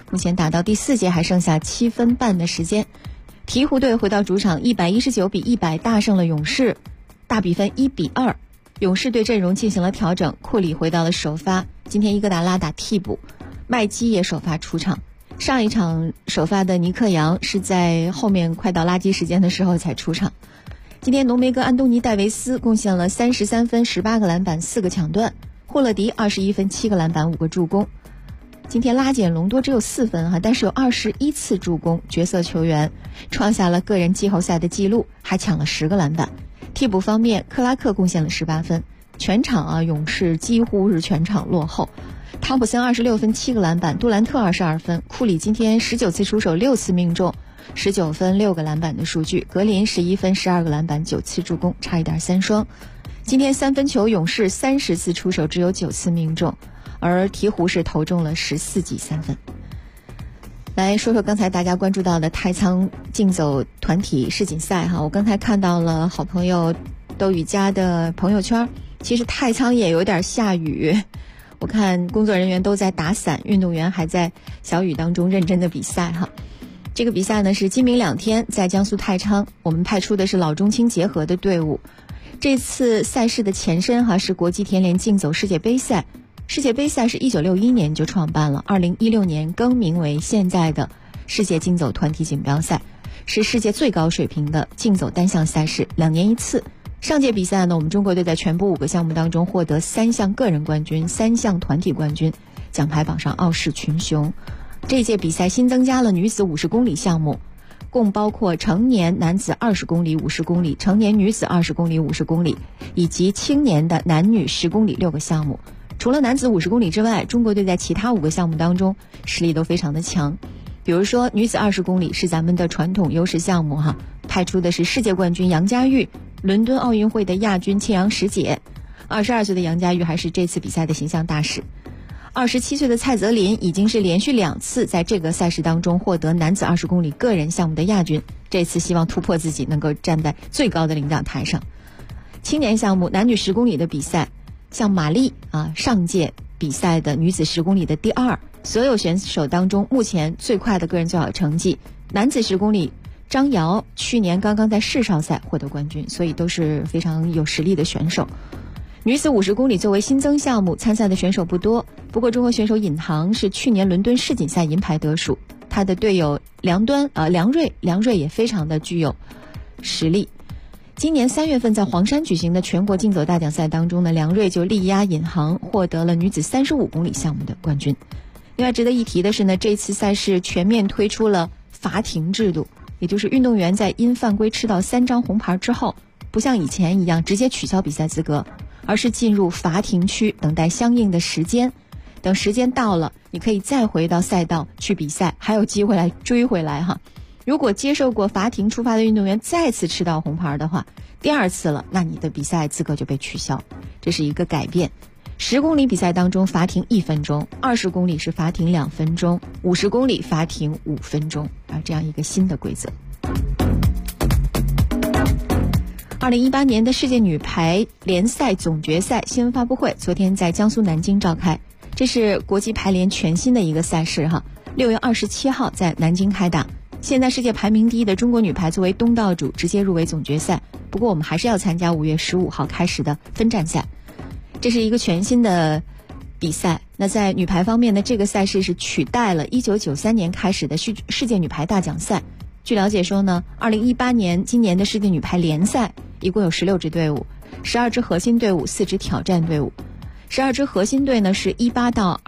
目前打到第4节还剩下7分半的时间。鹈鹕队回到主场119-100大胜了勇士，大比分1-2。勇士队阵容进行了调整，库里回到了首发，今天伊戈达拉打替补，麦基也首发出场。上一场首发的尼克杨是在后面快到垃圾时间的时候才出场。今天浓眉哥安东尼戴维斯贡献了33分、18个篮板、4个抢断，霍勒迪21分、7个篮板、5个助攻。今天拉简隆多只有4分但是有21次助攻，角色球员创下了个人季后赛的纪录，还抢了10个篮板。替补方面，克拉克贡献了18分，全场勇士几乎是全场落后。汤普森26分、7个篮板，杜兰特22分，库里今天19次出手6次命中，19分6个篮板的数据。格林11分、12个篮板、9次助攻，差一点3双。今天3分球勇士30次出手只有9次命中，而鹈鹕是投中了14记3分。来说说刚才大家关注到的太仓竞走团体世锦赛我刚才看到了好朋友窦雨佳的朋友圈，其实太仓也有点下雨，我看工作人员都在打伞，运动员还在小雨当中认真的比赛这个比赛呢是今明2天在江苏太仓，我们派出的是老中青结合的队伍。这次赛事的前身是国际田联竞走世界杯赛。世界杯赛是1961年就创办了，2016年更名为现在的世界竞走团体锦标赛，是世界最高水平的竞走单项赛事，2年1次。上届比赛呢，我们中国队在全部5个项目当中获得3项个人冠军、3项团体冠军，奖牌榜上傲视群雄。这届比赛新增加了女子50公里项目，共包括成年男子20公里、50公里，成年女子20公里、50公里，以及青年的男女10公里6个项目。除了男子50公里之外，中国队在其他5个项目当中实力都非常的强。比如说女子20公里是咱们的传统优势项目派出的是世界冠军杨佳玉，伦敦奥运会的亚军庆阳石姐，22岁的杨佳玉还是这次比赛的形象大使。27岁的蔡泽林已经是连续2次在这个赛事当中获得男子20公里个人项目的亚军，这次希望突破自己，能够站在最高的领奖台上。青年项目男女10公里的比赛，像马丽上届比赛的女子10公里的第2，所有选手当中目前最快的个人最好成绩。男子10公里张瑶去年刚刚在世少赛获得冠军，所以都是非常有实力的选手。女子50公里作为新增项目，参赛的选手不多，不过中国选手尹航是去年伦敦世锦赛银牌得主，他的队友梁瑞也非常的具有实力。今年3月份在黄山举行的全国竞走大奖赛当中呢，梁瑞就力压尹航获得了女子35公里项目的冠军。另外值得一提的是呢，这次赛事全面推出了罚停制度，也就是运动员在因犯规吃到3张红牌之后，不像以前一样直接取消比赛资格，而是进入罚停区等待相应的时间，等时间到了你可以再回到赛道去比赛，还有机会来追回来如果接受过罚停处罚的运动员再次吃到红牌的话，第2次了，那你的比赛资格就被取消，这是一个改变。10公里比赛当中罚停1分钟，20公里是罚停2分钟，50公里罚停5分钟这样一个新的规则。2018年的世界女排联赛总决赛新闻发布会昨天在江苏南京召开，这是国际排联全新的一个赛事6月27号在南京开打。现在世界排名第1的中国女排作为东道主直接入围总决赛，不过我们还是要参加5月15号开始的分站赛，这是一个全新的比赛。那在女排方面呢，这个赛事是取代了1993年开始的世界女排大奖赛。据了解说呢，2018年今年的世界女排联赛一共有16支队伍，12支核心队伍，4支挑战队伍。12支核心队呢是18到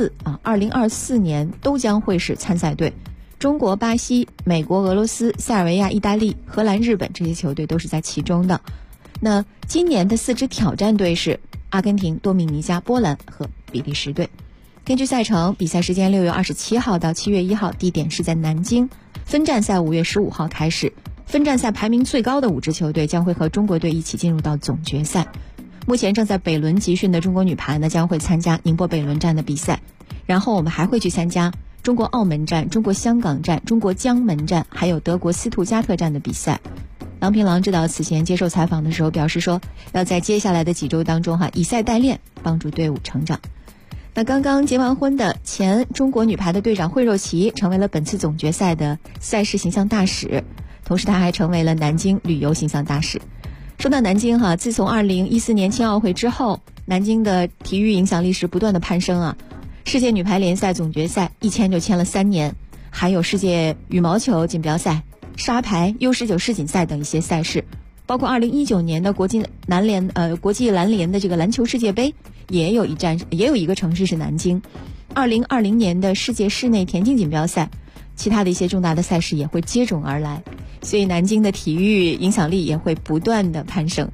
24，2024年都将会是参赛队。中国、巴西、美国、俄罗斯、塞尔维亚、意大利、荷兰、日本这些球队都是在其中的。那今年的4支挑战队是阿根廷、多米尼加、波兰和比利时队。根据赛程，比赛时间6月27号到7月1号，地点是在南京。分站赛5月15号开始，分站赛排名最高的5支球队将会和中国队一起进入到总决赛。目前正在北仑集训的中国女排呢，将会参加宁波北仑站的比赛，然后我们还会去参加中国澳门站、中国香港站、中国江门站，还有德国斯图加特站的比赛。郎平郎指导此前接受采访的时候表示说，要在接下来的几周当中以赛代练，帮助队伍成长。 那刚刚结完婚的前中国女排的队长惠若琪成为了本次总决赛的赛事形象大使，同时她还成为了南京旅游形象大使。说到南京哈，自从2014年青奥会之后，南京的体育影响力是不断的攀升啊。世界女排联赛总决赛一签就签了3年，还有世界羽毛球锦标赛、沙排、U19世锦赛等一些赛事，包括2019年的国际篮联的这个篮球世界杯，也有一个城市是南京。2020年的世界室内田径锦标赛，其他的一些重大的赛事也会接踵而来，所以南京的体育影响力也会不断的攀升。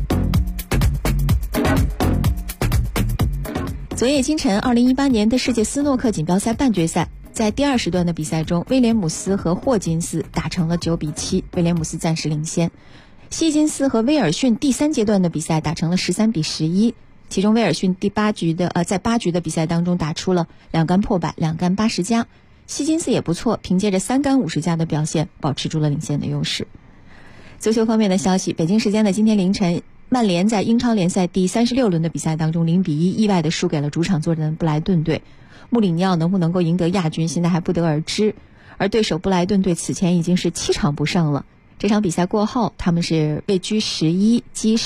昨夜今晨，2018年的世界斯诺克锦标赛半决赛，在第2时段的比赛中，威廉姆斯和霍金斯打成了9比7，威廉姆斯暂时领先。希金斯和威尔逊第3阶段的比赛打成了13比11，其中威尔逊在8局的比赛当中打出了2杆破百，2杆80加。希金斯也不错，凭借着3杆50加的表现，保持住了领先的优势。足球方面的消息，北京时间的今天凌晨，曼联在英超联赛第36轮的比赛当中0比1意外的输给了主场作战的布莱顿队。穆里尼奥能不能够赢得亚军，现在还不得而知。而对手布莱顿队此前已经是7场不胜了。这场比赛过后，他们是位居11，积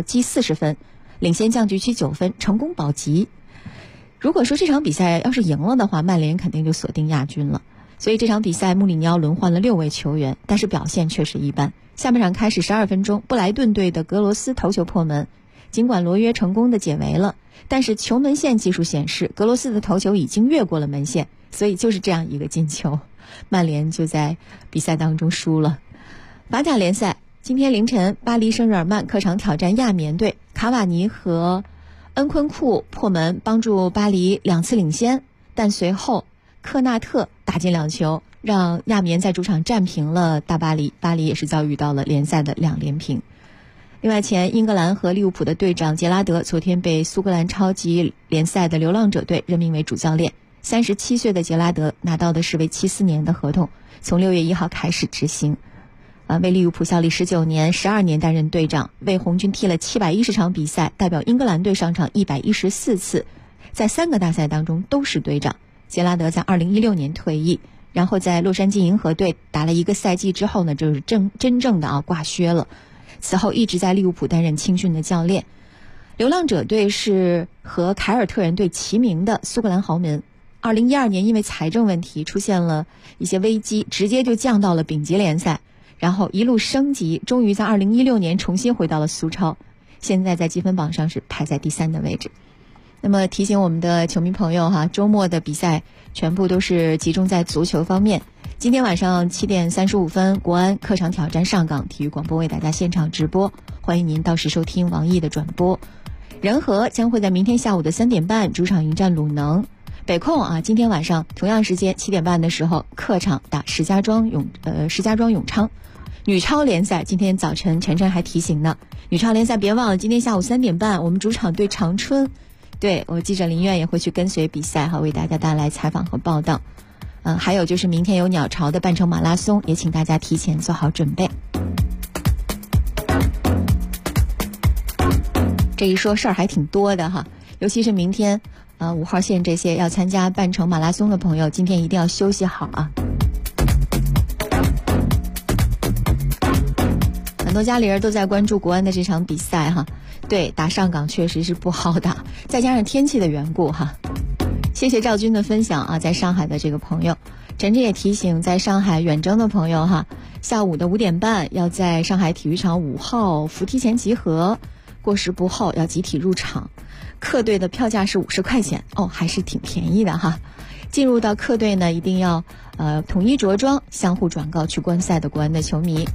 40分，领先降级区9分，成功保级。如果说这场比赛要是赢了的话，曼联肯定就锁定亚军了。所以这场比赛穆里尼奥轮换了6位球员，但是表现确实一般。下半场开始12分钟，布莱顿队的格罗斯头球破门，尽管罗约成功的解围了，但是球门线技术显示格罗斯的头球已经越过了门线，所以就是这样一个进球，曼联就在比赛当中输了。法甲联赛今天凌晨，巴黎圣日耳曼客场挑战亚眠队，卡瓦尼和恩昆库破门帮助巴黎2次领先，但随后科纳特打进2球，让亚眠在主场战平了大巴黎，巴黎也是遭遇到了联赛的2连平。另外，前英格兰和利物浦的队长杰拉德昨天被苏格兰超级联赛的流浪者队任命为主教练。37岁的杰拉德拿到的是为期4年的合同，从6月1号开始执行。为利物浦效力19年，12年担任队长，为红军踢了710场比赛，代表英格兰队上场114次，在3个大赛当中都是队长。杰拉德在2016年退役，然后在洛杉矶银河队打了1个赛季之后呢，就是真正的挂靴了。此后一直在利物浦担任青训的教练。流浪者队是和凯尔特人队齐名的苏格兰豪门。2012年因为财政问题出现了一些危机，直接就降到了丙级联赛，然后一路升级，终于在2016年重新回到了苏超，现在在积分榜上是排在第3的位置。那么提醒我们的球迷朋友哈，周末的比赛全部都是集中在足球方面。今天晚上7点35分，国安客场挑战上港，体育广播为大家现场直播，欢迎您到时收听网易的转播。仁和将会在明天下午的3点半主场迎战鲁能。北控今天晚上同样时间7点半的时候客场打石家庄永昌。女超联赛今天早晨晨晨还提醒呢，女超联赛别忘了今天下午3点半我们主场对长春。对，我记者林苑也会去跟随比赛为大家带来采访和报道。还有就是明天有鸟巢的半程马拉松，也请大家提前做好准备。这一说事儿还挺多的哈，尤其是明天5号线这些要参加半程马拉松的朋友，今天一定要休息好啊。很多家里人都在关注国安的这场比赛哈，对，打上港确实是不好打，再加上天气的缘故哈。谢谢赵军的分享在上海的这个朋友，晨晨也提醒在上海远征的朋友哈，下午的5点半要在上海体育场5号扶梯前集合，过时不候，要集体入场。客队的票价是50块钱还是挺便宜的哈。进入到客队呢，一定要统一着装，相互转告去观赛的国安的球迷。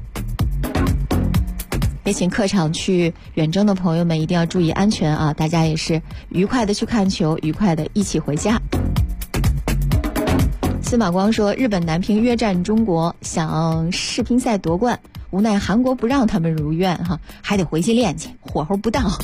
也请客场去远征的朋友们一定要注意安全啊！大家也是愉快的去看球，愉快的一起回家。司马光说，日本男乒约战中国，想世乒赛夺冠，无奈韩国不让他们如愿哈，还得回去练去，火候不到。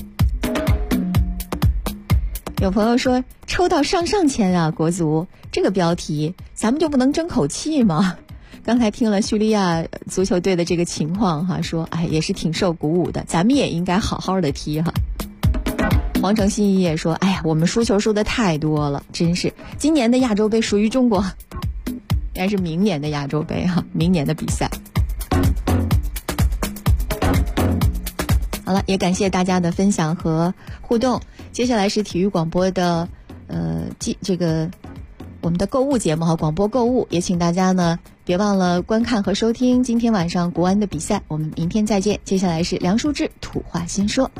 有朋友说抽到上签啊，国足这个标题，咱们就不能争口气吗？刚才听了叙利亚足球队的这个情况哈，说也是挺受鼓舞的，咱们也应该好好的踢哈。 皇城新一也说，哎呀，我们输球输的太多了，真是今年的亚洲杯属于中国，应该是明年的亚洲杯哈，明年的比赛。好了，也感谢大家的分享和互动。接下来是体育广播的我们的购物节目和广播购物，也请大家呢别忘了观看和收听今天晚上国安的比赛。我们明天再见。接下来是梁淑志土话新说。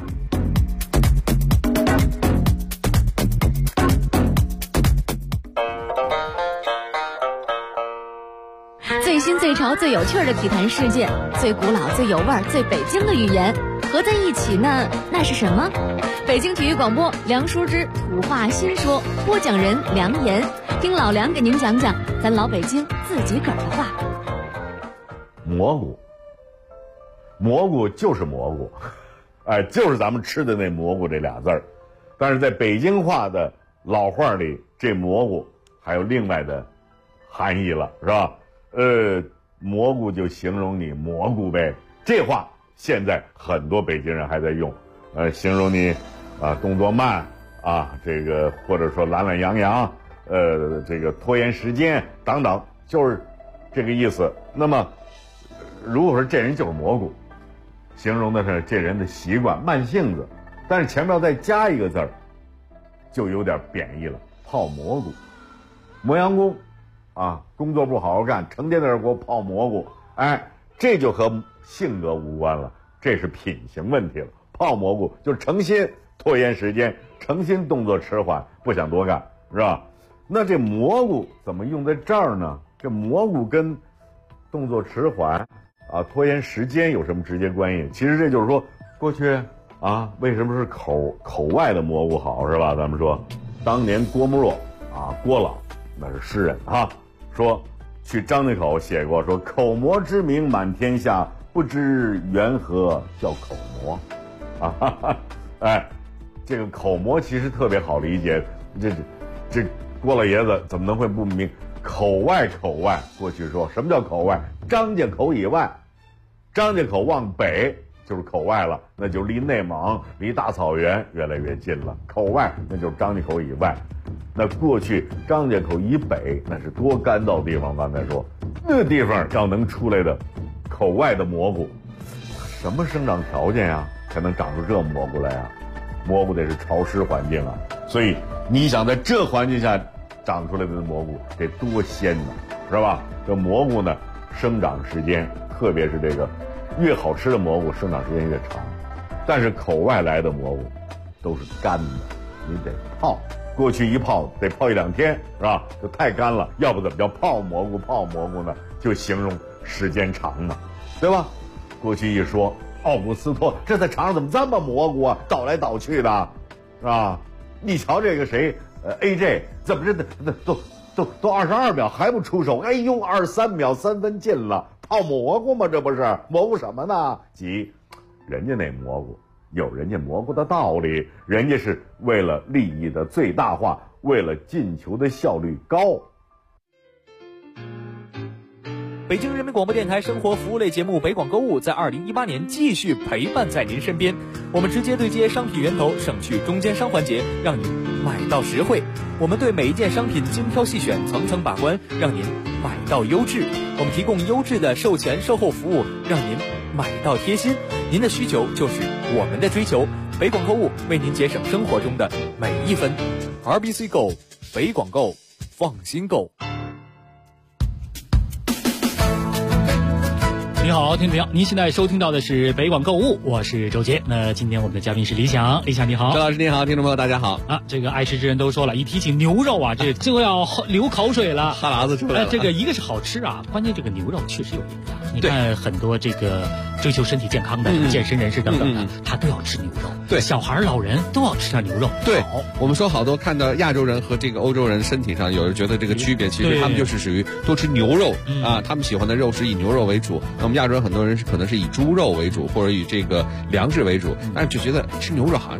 最新最潮最有趣的体坛事件，最古老最有味儿最北京的语言合在一起呢，那是什么？北京体育广播梁淑之土话新说，播讲人梁岩，听老梁给您讲讲咱老北京自己个儿的话。 蘑菇就是蘑菇，哎，就是咱们吃的那蘑菇这俩字儿。但是在北京话的老话里，这蘑菇还有另外的含义了，是吧？蘑菇就形容你蘑菇呗，这话现在很多北京人还在用，形容你动作慢啊，这个或者说懒懒洋洋，这个拖延时间等等，就是这个意思。那么如果说这人就是蘑菇，形容的是这人的习惯慢性子，但是前面要再加一个字儿，就有点贬义了，泡蘑菇，磨洋工啊，工作不好好干，成天在这给我泡蘑菇，哎，这就和性格无关了，这是品行问题了。泡蘑菇就是诚心拖延时间，诚心动作迟缓，不想多干，是吧？那这蘑菇怎么用在这儿呢？这蘑菇跟动作迟缓啊、拖延时间有什么直接关系？其实这就是说，过去啊，为什么是口外的蘑菇好，是吧？咱们说，当年郭沫若啊，郭老那是诗人啊，说去张家口写过，说口蘑之名满天下，不知缘何叫口蘑啊，哈哈，哎，这个口蘑其实特别好理解，这郭老爷子怎么能会不明？口外，过去说什么叫口外？张家口以外，张家口往北就是口外了，那就离内蒙、离大草原越来越近了。口外那就是张家口以外，那过去张家口以北那是多干燥地方。刚才说那地方要能出来的口外的蘑菇，什么生长条件呀，才能长出这蘑菇来啊？蘑菇得是潮湿环境啊，所以你想在这环境下长出来的蘑菇得多鲜呢，是吧？这蘑菇呢，生长时间，特别是这个越好吃的蘑菇生长时间越长，但是口外来的蘑菇都是干的，你得泡，过去一泡得泡1-2天，是吧？就太干了，要不怎么叫泡蘑菇？泡蘑菇呢，就形容时间长嘛，对吧？过去一说奥古斯托，这在场上怎么这么蘑菇啊？倒来倒去的，是吧？你瞧这个谁，AJ 怎么着都22秒还不出手？哎呦，23秒3分进了，泡蘑菇吗？这不是蘑菇什么呢？急，人家那蘑菇有人家蘑菇的道理，人家是为了利益的最大化，为了进球的效率高。 北京人民广播电台生活服务类节目北广购物在2018年继续陪伴在您身边，我们直接对接商品源头，省去中间商环节，让你买到实惠。我们对每一件商品精挑细选，层层把关，让您买到优质。我们提供优质的售前售后服务，让您买到贴心。您的需求就是我们的追求，北广购物为您节省生活中的每一分。RBC Go， 北广购，放心购。 你好，听众朋友，您现在收听到的是北广购物，我是周杰。那今天我们的嘉宾是李想，李想你好。 周老师你好，听众朋友大家好啊。这个爱吃之人都说了，一提起牛肉啊，这就要流口水了， 哈喇子出来了。 这个一个是好吃啊，关键这个牛肉确实有营养。你看很多这个追求身体健康的健身人士等等的，他都要吃牛肉。 对， 小孩老人都要吃点牛肉。 对，我们说好多看到亚洲人和这个欧洲人身体上有人觉得这个区别，其实他们就是属于多吃牛肉啊，他们喜欢的肉是以牛肉为主。那我们亚洲人很多人可能是以猪肉为主，或者以这个粮食为主，但是就觉得吃牛肉好像大家感觉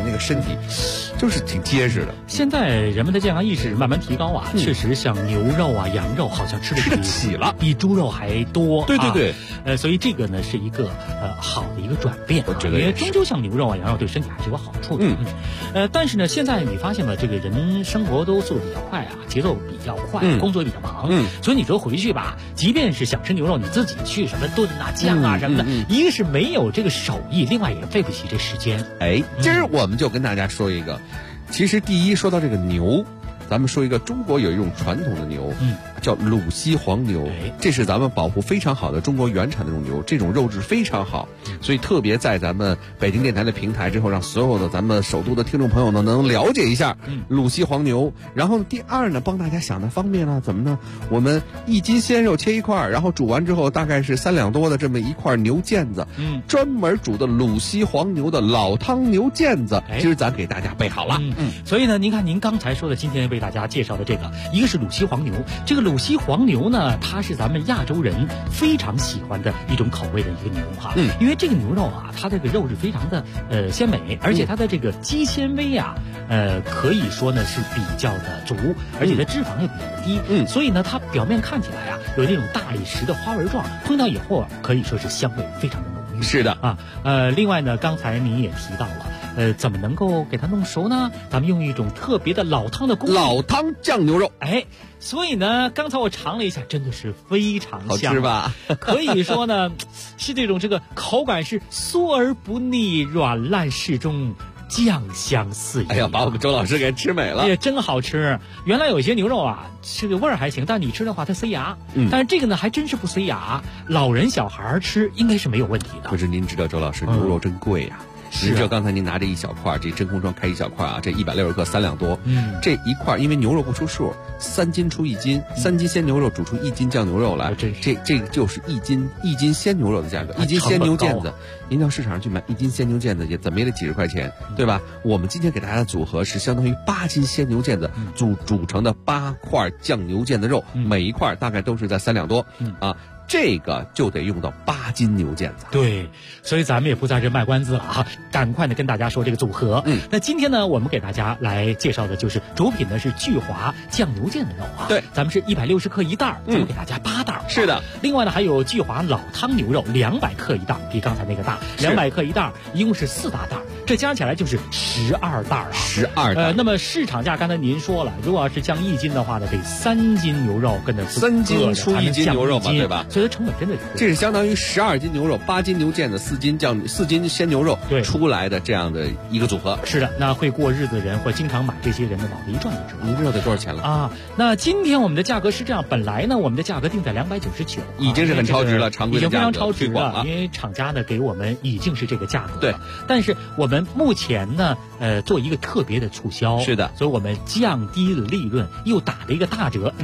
那个身体就是挺结实的。 现在人们的健康意识慢慢提高啊，确实像牛肉啊、羊肉好像吃得起了，比猪肉还多。 对对对， 所以这个呢是一个好的一个转变，我觉得，因为终究像牛肉啊、羊肉对身体还是有好处的。但是呢，现在你发现了，这个人生活都速度比较快啊，节奏比较快，工作也比较忙，所以你说回去吧，即便是想吃牛肉，你自己去什么炖啊、酱啊什么的，一个是没有这个手艺，另外也费不起这时间。 今儿我们就跟大家说一个，其实第一说到这个牛，咱们说一个中国有一种传统的牛，叫鲁西黄牛，这是咱们保护非常好的中国原产的这种牛，这种肉质非常好，所以特别在咱们北京电台的平台之后，让所有的咱们首都的听众朋友呢能了解一下鲁西黄牛。然后第二呢，帮大家想的方便了，怎么呢？我们1斤鲜肉切一块，然后煮完之后大概是3两多的这么一块牛腱子，专门煮的鲁西黄牛的老汤牛腱子，其实咱给大家备好了。 所以呢，您看您刚才说的，今天为大家介绍的这个，一个是鲁西黄牛，这个鲁西黄牛呢，它是咱们亚洲人非常喜欢的一种口味的一个牛哈，因为这个牛肉啊，它这个肉是非常的鲜美，而且它的这个肌纤维啊，可以说呢是比较的足，而且它脂肪也比较低，所以呢，它表面看起来啊，有那种大理石的花纹状，烹调以后可以说是香味非常的浓郁。 是的啊，另外呢，刚才您也提到了。怎么能够给它弄熟呢？咱们用一种特别的老汤的工艺， 老汤酱牛肉。 所以呢，刚才我尝了一下，真的是非常香， 好吃吧？ 可以说呢，是这个口感是酥而不腻，软烂适中，酱香四溢。 哎呀，把我们周老师给吃美了。 也真好吃。原来有些牛肉啊，这个味儿还行，但你吃的话它塞牙。但是这个呢，还真是不塞牙，老人小孩吃应该是没有问题的。 可是您知道，周老师，牛肉真贵呀。您知道刚才您拿着一小块，这真空装开一小块啊，这160克3两多，这一块因为牛肉不出数，3斤出1斤，3斤鲜牛肉煮出1斤酱牛肉来，这就是1斤鲜牛肉的价格，1斤鲜牛腱子，您到市场上去买1斤鲜牛腱子也怎么也得几十块钱，对吧？我们今天给大家的组合是相当于8斤鲜牛腱子煮成的8块酱牛腱子肉，每一块大概都是在3两多啊。这个就得用到8斤牛腱子。 对，所以咱们也不在这卖关子了啊，赶快的跟大家说这个组合。那今天呢，我们给大家来介绍的就是主品呢是聚华酱牛腱的肉啊。 对， 咱们是160克一袋，咱们给大家8袋。 是的。 另外呢，还有聚华老汤牛肉200克一袋，比刚才那个大，200克一袋，一共是4大袋，这加起来就是12袋啊。 12袋。 那么市场价刚才您说了，如果要是降1斤的话呢，得3斤牛肉跟着 3斤出1斤牛肉嘛，对吧？ 所以它成本真的是， 这是相当于12斤牛肉、8斤牛腱子、4斤鲜牛肉出来的这样的一个组合。 是的，那会过日子的人或经常买这些人的往里一转就知道。 您知道得多少钱了啊？那今天我们的价格是这样，本来呢我们的价格定在299， 已经是很超值了，常规的价格已经非常超值了，因为厂家呢给我们已经是这个价格了。 对， 但是我们目前呢做一个特别的促销， 是的， 所以我们降低了利润，又打了一个大折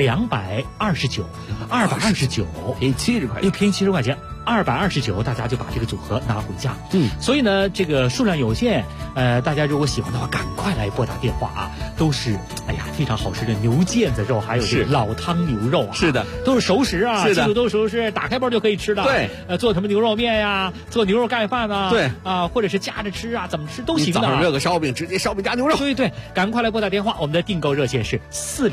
，229， 便宜70块钱， 又便宜70块钱。229，大家就把这个组合拿回家。所以呢，这个数量有限，大家如果喜欢的话，赶快来拨打电话啊！都是非常好吃的牛腱子肉，还有这个老汤牛肉啊， 是的， 都是熟食啊， 是的， 都是熟食，打开包就可以吃的。 对， 做什么牛肉面呀，做牛肉盖饭啊， 对啊，或者是夹着吃啊，怎么吃都行的。 早上热个烧饼，直接烧饼加牛肉。 对，赶快来拨打电话，我们的订购热线是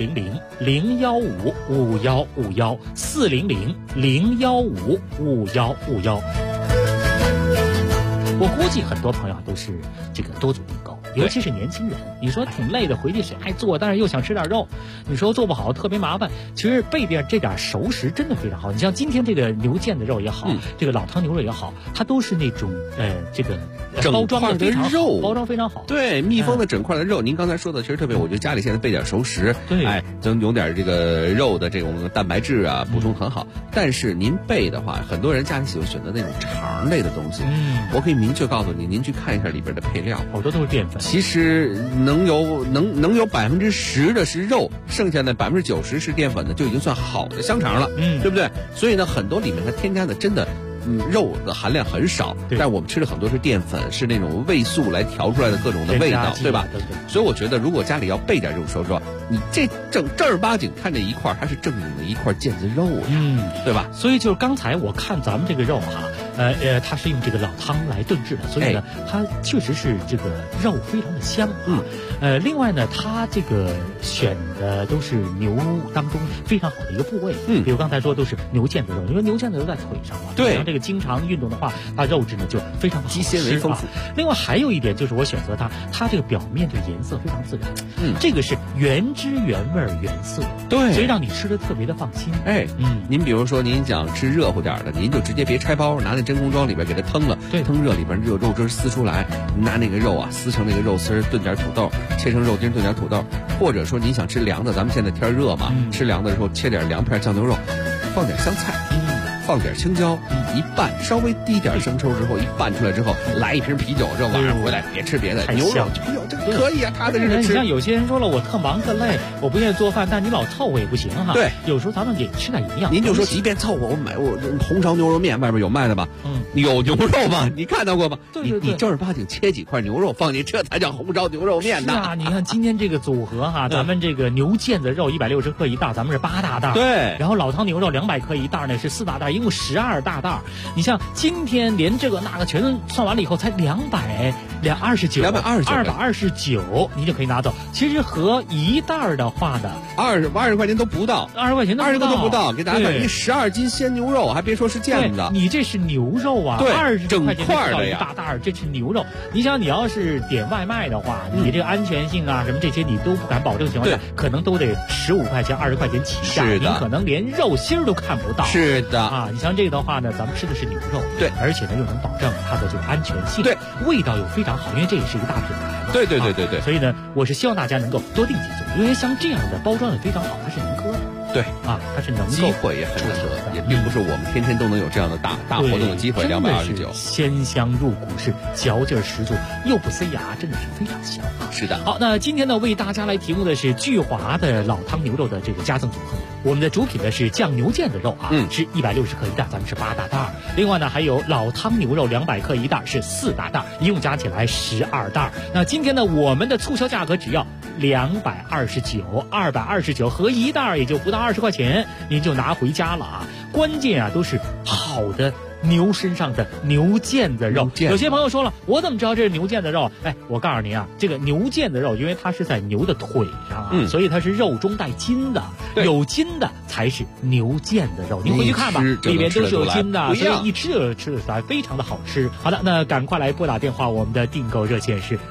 400-015-5151，400-015-5151。我估计很多朋友都是这个多组订购，尤其是年轻人。你说挺累的，回去谁爱做？但是又想吃点肉，你说做不好特别麻烦。其实备点这点熟食真的非常好。你像今天这个牛腱子肉也好，这个老汤牛肉也好，它都是那种这个包装的肉，包装非常好。 对，密封的整块的肉。您刚才说的其实特别，我觉得家里现在备点熟食，能有点这个肉的这种蛋白质啊，补充很好。但是您备的话，很多人家里喜欢选择那种肠类的东西。我可以明确告诉您，您去看一下里边的配料， 好多都是淀粉。 其实能有10%的是肉，剩下的90%是淀粉的，就已经算好的香肠了，对不对？所以呢，很多里面它添加的真的。肉的含量很少，但我们吃的很多是淀粉，是那种味素来调出来的各种的味道，对吧？所以我觉得，如果家里要备点这种熟肉，你这正儿八经看这一块，它是正经的一块腱子肉呀，对吧？ 所以就是刚才我看咱们这个肉哈， 它是用这个老汤来炖制的，所以呢，它确实是这个肉非常的香啊。另外呢，它这个选的都是牛当中非常好的一个部位，比如刚才说都是牛腱子肉，因为牛腱子肉在腿上嘛， 对， 像这个经常运动的话，它肉质呢就非常好吃， 肌纤维丰富。 另外还有一点就是我选择它这个表面这个颜色非常自然，这个是原汁原味原色， 对， 所以让你吃的特别的放心。 您比如说您想吃热乎点的，您就直接别拆包，拿那真空装里边给它腾了，腾热里边肉汁撕出来，拿那个肉啊撕成那个肉丝，炖点土豆，切成肉丁炖点土豆，或者说您想吃凉的，咱们现在天热嘛，吃凉的时候切点凉片酱牛肉，放点香菜，放点青椒，一拌，稍微滴点生抽之后，一拌出来之后，来一瓶啤酒，这晚上回来别吃别的，牛肉啤酒这可以啊，踏踏实实吃。 你像有些人说了，我特忙特累，我不愿意做饭，但你老凑合也不行哈。 对， 有时候咱们也吃点营养。 您就说，即便凑合，我买我红烧牛肉面外边有卖的吧？有牛肉吗？你看到过吗？ 对， 你正儿八经切几块牛肉放进，这才叫红烧牛肉面呢。 是啊，你看今天这个组合哈，咱们这个牛腱子肉160克一袋，咱们是8大袋。 对， 然后老汤牛肉200克一袋呢是4大袋，一共12大袋。你像今天连这个那个全算完了以后，才229，你就可以拿走。其实和一袋的话呢 ，20块钱都不到 ，20块钱 20个都不到，给大家看，一12斤鲜牛肉，还别说是腱子， 你这是牛肉啊， 对 ，20块钱块的一大袋，这是牛肉。你想，你要是点外卖的话，你这个安全性啊什么这些你都不敢保证情况下，可能都得15块钱、20块钱起价，你可能连肉心儿都看不到。 是的啊，你像这个的话呢，咱们吃的是牛肉， 对， 而且呢又能保证它的这个安全性， 对， 味道又非常好，因为这也是一个大品牌嘛。 对， 所以呢，我是希望大家能够多订几组，因为像这样的包装也非常好，它是能喝的。 对啊，它是能够机会也很难得，也并不是我们天天都能有这样的大活动的机会。229， 鲜香入骨，是嚼劲十足，又不塞牙，真的是非常香啊！ 是的。 好，那今天呢，为大家来提供的是聚华的老汤牛肉的这个加赠组合。我们的主品呢是酱牛腱子肉啊，是160克一袋，咱们是8大袋。另外呢，还有老汤牛肉200克一袋，是4大袋，一共加起来12袋。那今天呢，我们的促销价格只要229，229合一袋也就不到20块钱，您就拿回家了啊！关键啊，都是好的牛身上的牛腱子肉。有些朋友说了，我怎么知道这是牛腱子肉？哎，我告诉您啊，这个牛腱子肉，因为它是在牛的腿上啊，所以它是肉中带筋的，有筋的才是牛腱子肉。您回去看吧，里边都是有筋的，所以一吃就吃得出来，非常的好吃。好的，那赶快来拨打电话，我们的订购热线是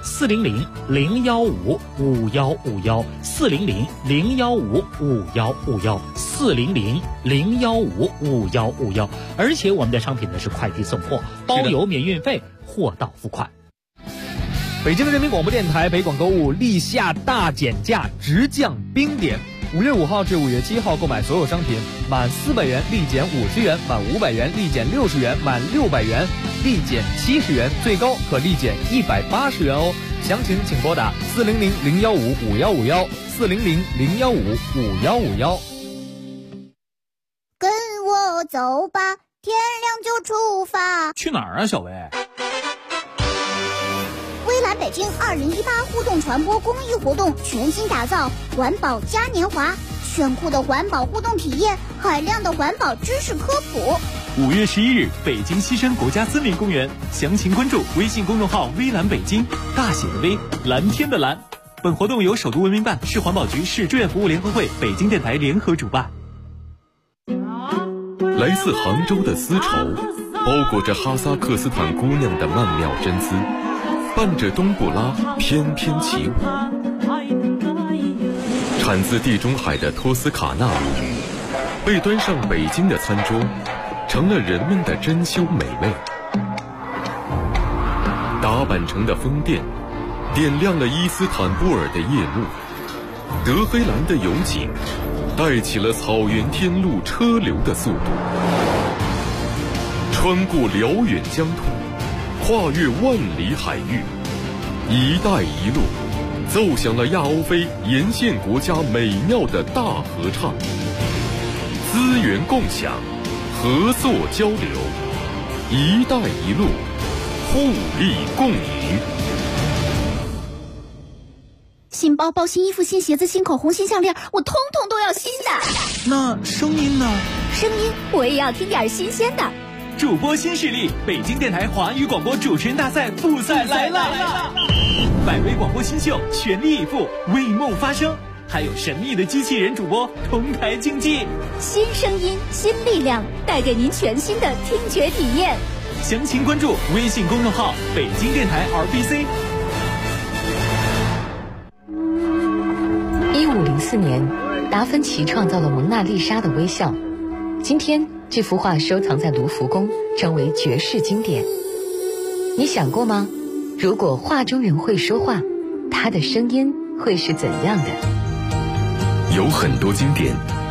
400-015-5151，400-015-5151，400-015-5151，而且我们的商品呢是快递送货，包邮免运费，货到付款。 北京人民广播电台北广购物立夏大减价，直降冰点。5月5号至5月7号购买所有商品，满400元立减50元，满500元立减60元，满600元立减70元，最高可立减180元哦。详情请拨打400-015-5151，400-015-5151。 跟我走吧，天亮就出发。 去哪儿啊，小薇？ 微蓝北京2018互动传播公益活动全新打造环保嘉年华，炫酷的环保互动体验，海量的环保知识科普。 5月11日，北京西山国家森林公园，详情关注微信公众号微蓝北京，大写的微，蓝天的蓝。本活动由首都文明办、市环保局、市志愿服务联合会、北京电台联合主办。 来自杭州的丝绸，包裹着哈萨克斯坦姑娘的曼妙真姿，伴着冬不拉翩翩起舞。产自地中海的托斯卡纳米，被端上北京的餐桌，成了人们的珍馐美味。打扮成的风电，点亮了伊斯坦布尔的夜幕。德黑兰的油井，带起了草原天路车流的速度。穿过辽远疆土，跨越万里海域，一带一路奏响了亚欧非沿线国家美妙的大合唱。资源共享，合作交流，一带一路，互利共赢。 新包包、新衣服、新鞋子、新口红、新项链，我通通都要新的。 那声音呢？ 声音我也要听点新鲜的。 主播新势力，北京电台华语广播主持人大赛复赛来啦！百位广播新秀全力以赴，为梦发声，还有神秘的机器人主播同台竞技， 新声音，新力量，带给您全新的听觉体验。 详情关注微信公众号北京电台 RBC。 1504年，达芬奇创造了蒙娜丽莎的微笑。今天，这幅画收藏在卢浮宫，成为绝世经典。你想过吗？如果画中人会说话，他的声音会是怎样的？ 有很多经典